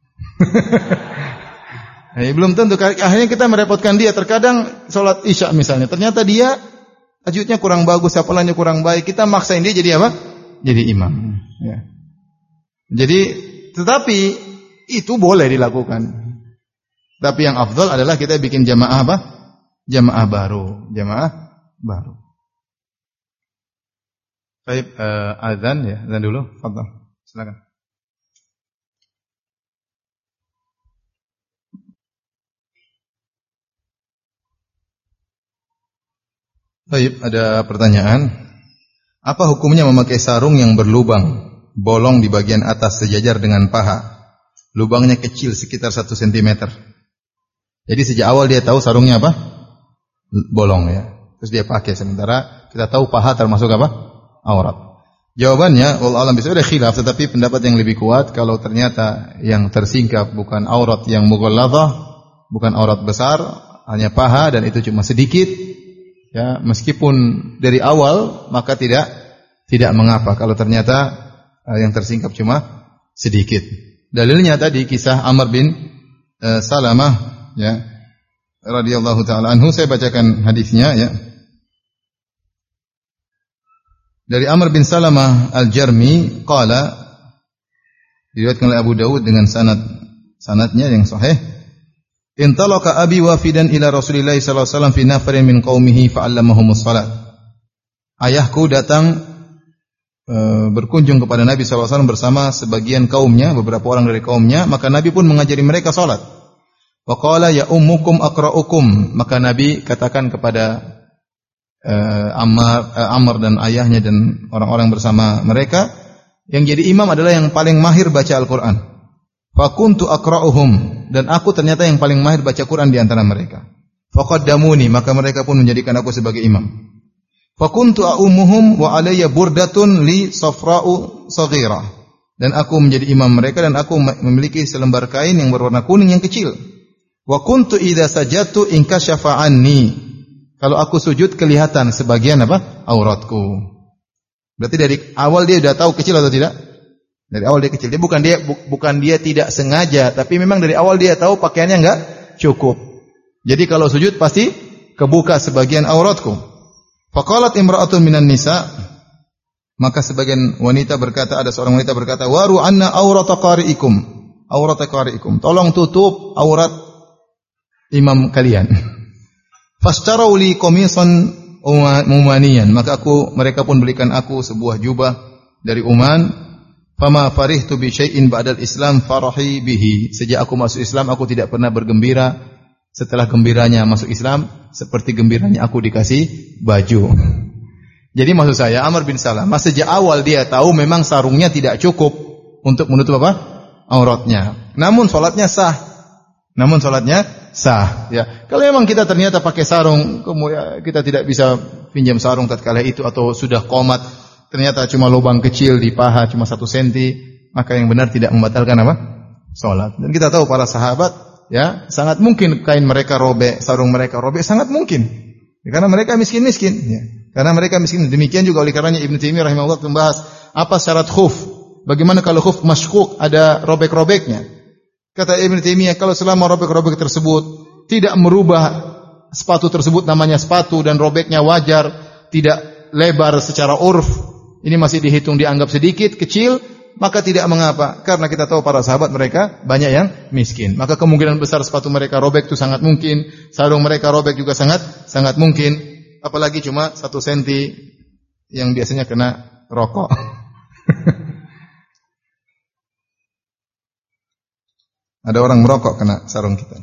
Nah, belum tentu. Akhirnya kita merepotkan dia. Terkadang sholat isya misalnya, ternyata dia tajwidnya kurang bagus, hafalannya kurang baik. Kita maksain dia jadi apa? Jadi imam. Ya. Jadi, tetapi itu boleh dilakukan. Tapi yang afdal adalah kita bikin jamaah apa? Jamaah baru, jamaah baru. Baik, uh, azan ya, azan dulu. Fadhal. Silakan. Baik, ada pertanyaan. Apa hukumnya memakai sarung yang berlubang, bolong di bagian atas sejajar dengan paha? Lubangnya kecil sekitar satu sentimeter. Jadi sejak awal dia tahu sarungnya apa? Bolong ya. Terus dia pakai, sementara kita tahu paha termasuk apa? Aurat. Jawabannya, wallahu a'lam bishawab, ada khilaf, tetapi pendapat yang lebih kuat kalau ternyata yang tersingkap bukan aurat yang mughalladhah, bukan aurat besar, hanya paha dan itu cuma sedikit, ya, meskipun dari awal maka tidak tidak mengapa kalau ternyata yang tersingkap cuma sedikit. Dalilnya tadi kisah Amr bin uh, Salamah ya radhiyallahu taala anhu, saya bacakan hadisnya ya. Dari Amr bin Salamah Al-Jarmi qala, diriwayatkan oleh Abu Dawud dengan sanad sanadnya yang sahih, intalaka abi wafidan ila Rasulillah sallallahu alaihi wasallam fi nafarin min qaumihi fa'allamahumus salat. Ayahku datang e, berkunjung kepada Nabi sallallahu alaihi wasallam bersama sebagian kaumnya, beberapa orang dari kaumnya, maka Nabi pun mengajari mereka salat. Wa qala ya ummukum aqra'ukum, maka Nabi katakan kepada Uh, Ammar, uh, Amr dan ayahnya dan orang-orang bersama mereka, yang jadi imam adalah yang paling mahir baca Al-Quran. Fakuntu aqra'uhum, dan aku ternyata yang paling mahir baca Quran di antara mereka. Faqaddamuni, maka mereka pun menjadikan aku sebagai imam. Fakuntu a'umuhum wa alayya burdatun li safra'u saghirah, dan aku menjadi imam mereka dan aku memiliki selembar kain yang berwarna kuning yang kecil. Wa kuntu idza sajadtu inkashafa anni, kalau aku sujud kelihatan sebagian apa? Auratku. Berarti dari awal dia sudah tahu kecil atau tidak? Dari awal dia kecil. Dia bukan dia bu, bukan dia tidak sengaja, tapi memang dari awal dia tahu pakaiannya enggak cukup. Jadi kalau sujud pasti kebuka sebagian auratku. Faqalat imra'atun minan nisa, maka sebagian wanita berkata, ada seorang wanita berkata, waru anna aurata qari'ikum. Aurata qari'ikum. Tolong tutup aurat imam kalian. Fastarau li qamisan umaniyan, maka aku mereka pun belikan aku sebuah jubah dari Uman. Fama farihtu bi syai'in ba'dal Islam farahi bihi. Sejak aku masuk Islam aku tidak pernah bergembira setelah gembiranya masuk Islam seperti gembiranya aku dikasih baju. Jadi maksud saya Amr bin Salamah sejak awal dia tahu memang sarungnya tidak cukup untuk menutup apa? Auratnya. Namun salatnya sah. Namun salatnya sah, ya. Kalau memang kita ternyata pakai sarung, kemudian kita tidak bisa pinjam sarung tatkala itu, atau sudah qomat, ternyata cuma lubang kecil di paha cuma satu senti, maka yang benar tidak membatalkan apa? Salat. Dan kita tahu para sahabat, ya, sangat mungkin kain mereka robek, sarung mereka robek, sangat mungkin. Ya, karena mereka miskin-miskin, ya. Karena mereka miskin. Demikian juga oleh karenanya Ibnu Taimiyah rahimahullah membahas apa syarat khuf. Bagaimana kalau khuf masykuk ada robek-robeknya? Kata Ibnu Taimiyah, kalau selama robek-robek tersebut tidak merubah sepatu tersebut namanya sepatu dan robeknya wajar, tidak lebar secara urf, ini masih dihitung dianggap sedikit, kecil, maka tidak mengapa. Karena kita tahu para sahabat mereka banyak yang miskin. Maka kemungkinan besar sepatu mereka robek itu sangat mungkin, sarung mereka robek juga sangat sangat mungkin. Apalagi cuma satu senti yang biasanya kena rokok. Ada orang merokok kena sarung kita.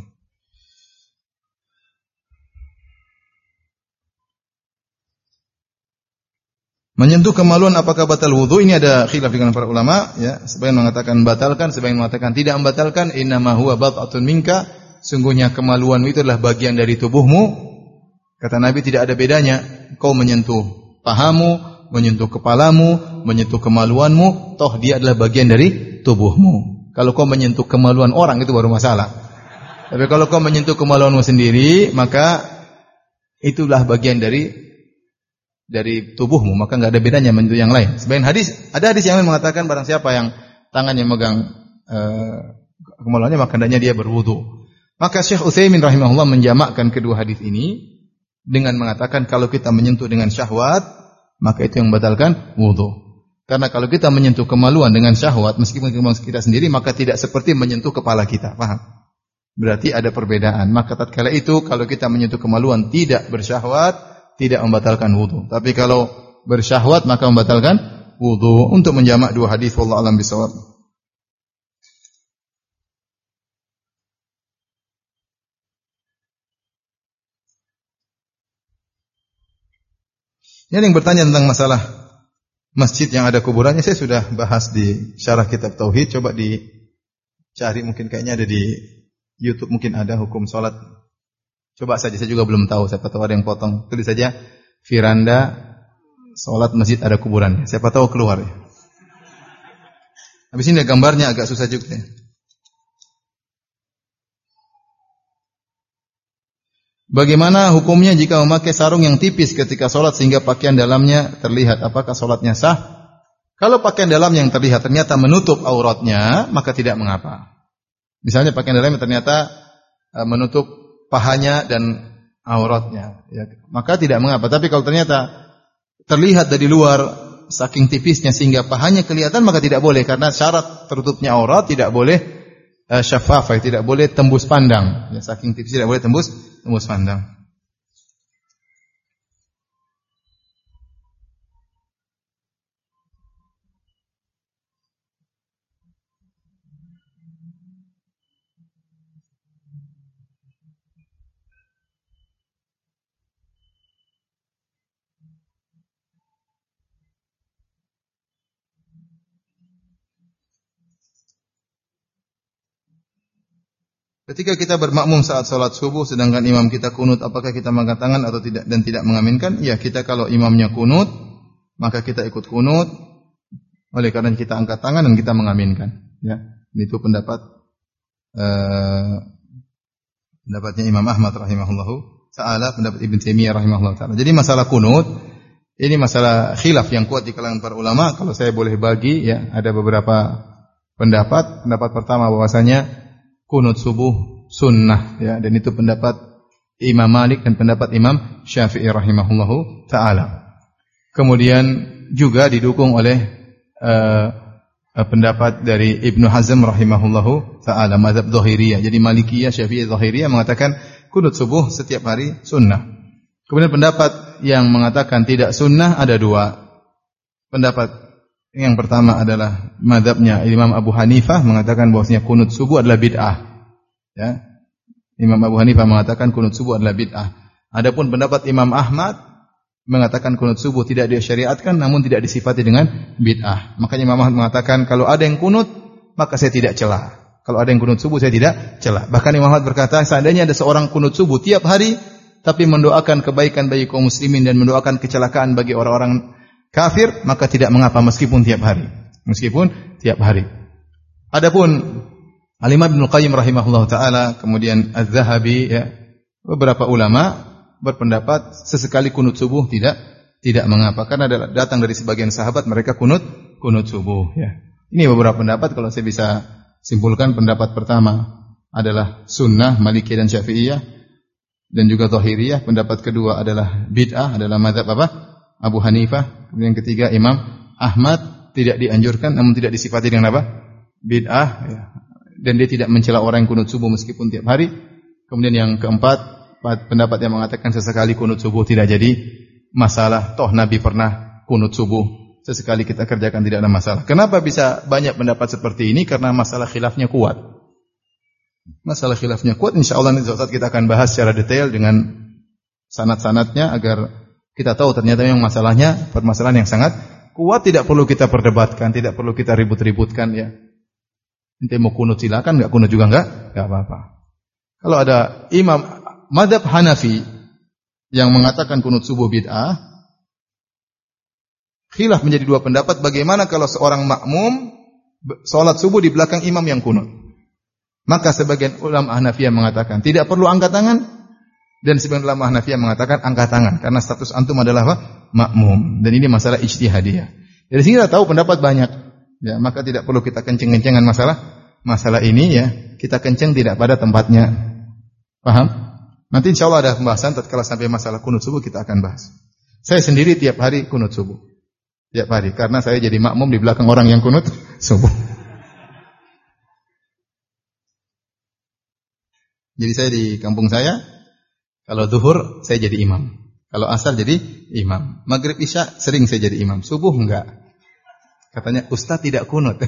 Menyentuh kemaluan apakah batal wudu? Ini ada khilaf dengan para ulama, ya. Sebagian mengatakan batalkan, sebagian mengatakan tidak membatalkan. Innama huwa bad'atun minka, sungguhnya kemaluan itu adalah bagian dari tubuhmu. Kata Nabi tidak ada bedanya kau menyentuh pahamu, menyentuh kepalamu, menyentuh kemaluanmu, toh dia adalah bagian dari tubuhmu. Kalau kau menyentuh kemaluan orang itu baru masalah. Tapi kalau kau menyentuh kemaluanmu sendiri, maka itulah bagian dari dari tubuhmu, maka enggak ada bedanya menyentuh yang lain. Sebagian hadis, ada hadis yang mengatakan barang siapa yang tangannya megang uh, kemaluannya maka hendaknya dia berwudu. Maka Syekh Utsaimin rahimahullah menjamakkan kedua hadis ini dengan mengatakan kalau kita menyentuh dengan syahwat, maka itu yang membatalkan wudu. Karena kalau kita menyentuh kemaluan dengan syahwat, meskipun kita sendiri, maka tidak seperti menyentuh kepala kita. Paham? Berarti ada perbedaan. Maka tatkala itu, kalau kita menyentuh kemaluan tidak bersyahwat, tidak membatalkan wudu. Tapi kalau bersyahwat, maka membatalkan wudu. Untuk menjamak dua hadis, wallahu a'lam bishawab. Ini ada yang bertanya tentang masalah masjid yang ada kuburannya. Saya sudah bahas di syarah kitab Tauhid. Coba dicari, mungkin kayaknya ada di YouTube, mungkin ada hukum salat. Coba saja, saya juga belum tahu. Siapa tahu ada yang potong. Tulis saja Firanda salat masjid ada kuburannya. Siapa tahu keluar ya. Habis ini ada gambarnya, agak susah juga. Bagaimana hukumnya jika memakai sarung yang tipis ketika sholat sehingga pakaian dalamnya terlihat? Apakah sholatnya sah? Kalau pakaian dalam yang terlihat ternyata menutup auratnya, maka tidak mengapa. Misalnya pakaian dalamnya ternyata menutup pahanya dan auratnya, ya, maka tidak mengapa. Tapi kalau ternyata terlihat dari luar saking tipisnya sehingga pahanya kelihatan maka tidak boleh, karena syarat tertutupnya aurat tidak boleh uh, syafafah, tidak boleh tembus pandang. Ya, saking tipis tidak boleh tembus tembus pandang. Ketika kita bermakmum saat salat subuh sedangkan imam kita kunut, apakah kita mengangkat tangan atau tidak dan tidak mengaminkan? Ya, kita kalau imamnya kunut, maka kita ikut kunut. Oleh karena kita angkat tangan dan kita mengaminkan. Ya, itu pendapat uh, pendapatnya Imam Ahmad rahimahullahu taala, pendapat Ibn Taimiyah rahimahullahu taala. Jadi masalah kunut ini masalah khilaf yang kuat di kalangan para ulama. Kalau saya boleh bagi, ya, ada beberapa pendapat. Pendapat pertama bahwasanya kunut subuh sunnah, ya, dan itu pendapat Imam Malik dan pendapat Imam Syafi'i rahimahullahu taala. Kemudian juga didukung oleh uh, pendapat dari Ibnu Hazm rahimahullahu taala, mazhab Zahiriyah. Jadi Malikiyah, Syafi'iyah, Zahiriyah mengatakan kunut subuh setiap hari sunnah. Kemudian pendapat yang mengatakan tidak sunnah ada dua. Pendapat yang pertama adalah mazhabnya Imam Abu Hanifah mengatakan bahwasanya kunut subuh adalah bid'ah. Ya. Imam Abu Hanifah mengatakan kunut subuh adalah bid'ah. Adapun pendapat Imam Ahmad mengatakan kunut subuh tidak disyariatkan namun tidak disifati dengan bid'ah. Makanya Imam Ahmad mengatakan kalau ada yang kunut maka saya tidak cela. Kalau ada yang kunut subuh saya tidak cela. Bahkan Imam Ahmad berkata seandainya ada seorang kunut subuh tiap hari tapi mendoakan kebaikan bagi kaum muslimin dan mendoakan kecelakaan bagi orang-orang kafir, maka tidak mengapa meskipun tiap hari. Meskipun tiap hari. Adapun Al-Imam Ibnu Qayyim rahimahullah taala, kemudian Az-Zahabi, ya, beberapa ulama berpendapat sesekali kunut subuh tidak tidak mengapa, karena datang dari sebagian sahabat mereka kunut kunut subuh, ya. Ini beberapa pendapat. Kalau saya bisa simpulkan, pendapat pertama adalah sunnah Malikiyah dan Syafi'iyah dan juga Zahiriyah. Pendapat kedua adalah bid'ah, adalah mazhab apa? Abu Hanifah. Kemudian yang ketiga Imam Ahmad, tidak dianjurkan namun tidak disifati dengan apa? Bid'ah, ya. Dan dia tidak mencela orang yang kunut subuh meskipun tiap hari. Kemudian yang keempat, pendapat yang mengatakan sesekali kunut subuh tidak jadi masalah. Toh Nabi pernah kunut subuh, sesekali kita kerjakan tidak ada masalah. Kenapa bisa banyak pendapat seperti ini? Karena masalah khilafnya kuat. Masalah khilafnya kuat, insyaallah nanti saat kita akan bahas secara detail dengan sanad-sanadnya agar kita tahu ternyata yang masalahnya permasalahan yang sangat kuat, tidak perlu kita perdebatkan, tidak perlu kita ribut-ributkan, ya. Ente mau kunut silakan, enggak kunut juga enggak, enggak apa-apa. Kalau ada imam mazhab Hanafi yang mengatakan kunut subuh bid'ah, khilaf menjadi dua pendapat. Bagaimana kalau seorang makmum salat subuh di belakang imam yang kunut? Maka sebagian ulama Hanafiyah mengatakan tidak perlu angkat tangan. Dan sebagian ulama Hanafiyah mengatakan angkat tangan karena status antum adalah apa? Makmum. Dan ini masalah ijtihadiyah. Dari sini kita tahu pendapat banyak. Ya, maka tidak perlu kita kenceng-kencengan masalah masalah ini, ya. Kita kenceng tidak pada tempatnya. Paham? Nanti insyaallah ada pembahasan tatkala sampai masalah kunut subuh kita akan bahas. Saya sendiri tiap hari kunut subuh. Tiap hari karena saya jadi makmum di belakang orang yang kunut subuh. Jadi saya di kampung saya, kalau zuhur saya jadi imam. Kalau asar jadi imam. Maghrib isya sering saya jadi imam. Subuh enggak. Katanya ustaz tidak kunut.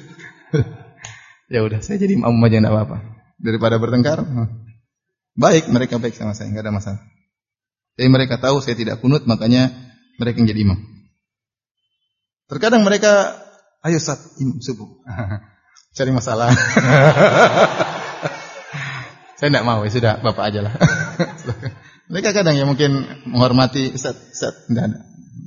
Ya udah saya jadi imam aja enggak apa-apa. Daripada bertengkar. Baik, mereka baik sama saya, enggak ada masalah. Jadi mereka tahu saya tidak kunut, makanya mereka yang jadi imam. Terkadang mereka, ayo ustaz imam subuh. Cari masalah. Saya tidak mau, ya sudah, bapak aja lah. Mereka kadang ya mungkin menghormati Ustaz, Ustaz, tidak ada.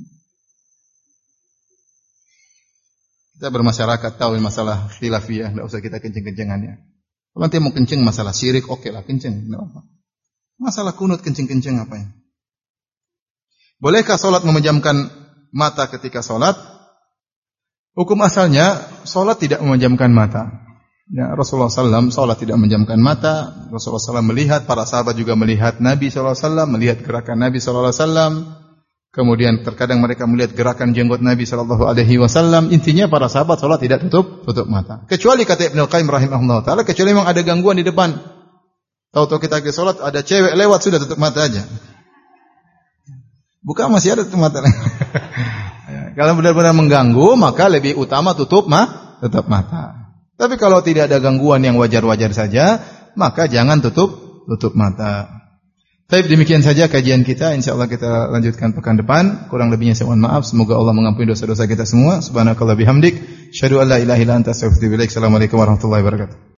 Kita bermasyarakat tahu masalah khilafiyah, tidak usah kita kenceng-kencengannya. Kalau nanti mau kenceng masalah syirik, oke lah kenceng, tidak apa. Masalah kunut kenceng-kenceng apa ya? Bolehkah solat memejamkan mata ketika solat? Hukum asalnya, solat tidak memejamkan mata. Ya, Rasulullah sallallahu alaihi wasallam salat tidak menjamkan mata. Rasulullah sallallahu alaihi wasallam melihat, para sahabat juga melihat Nabi sallallahu alaihi wasallam, melihat gerakan Nabi sallallahu alaihi wasallam. Kemudian terkadang mereka melihat gerakan jenggot Nabi sallallahu alaihi wasallam. Intinya para sahabat salat tidak tutup tutup mata. Kecuali kata Ibnu Qayyim rahimahullah taala, kecuali memang ada gangguan di depan. Tahu-tahu kita lagi salat ada cewek lewat sudah tutup mata aja. Bukan masih ada tutup mata. Kalau benar-benar mengganggu maka lebih utama tutup mah tutup mata. Tapi kalau tidak ada gangguan yang wajar-wajar saja, maka jangan tutup tutup mata. Baik, demikian saja kajian kita. Insyaallah kita lanjutkan pekan depan. Kurang lebihnya saya mohon maaf. Semoga Allah mengampuni dosa-dosa kita semua. Subhanakallah bihamdik, syadu an la ilaha illa anta astaghfiruka wa atubu ilaik. Assalamualaikum warahmatullahi wabarakatuh.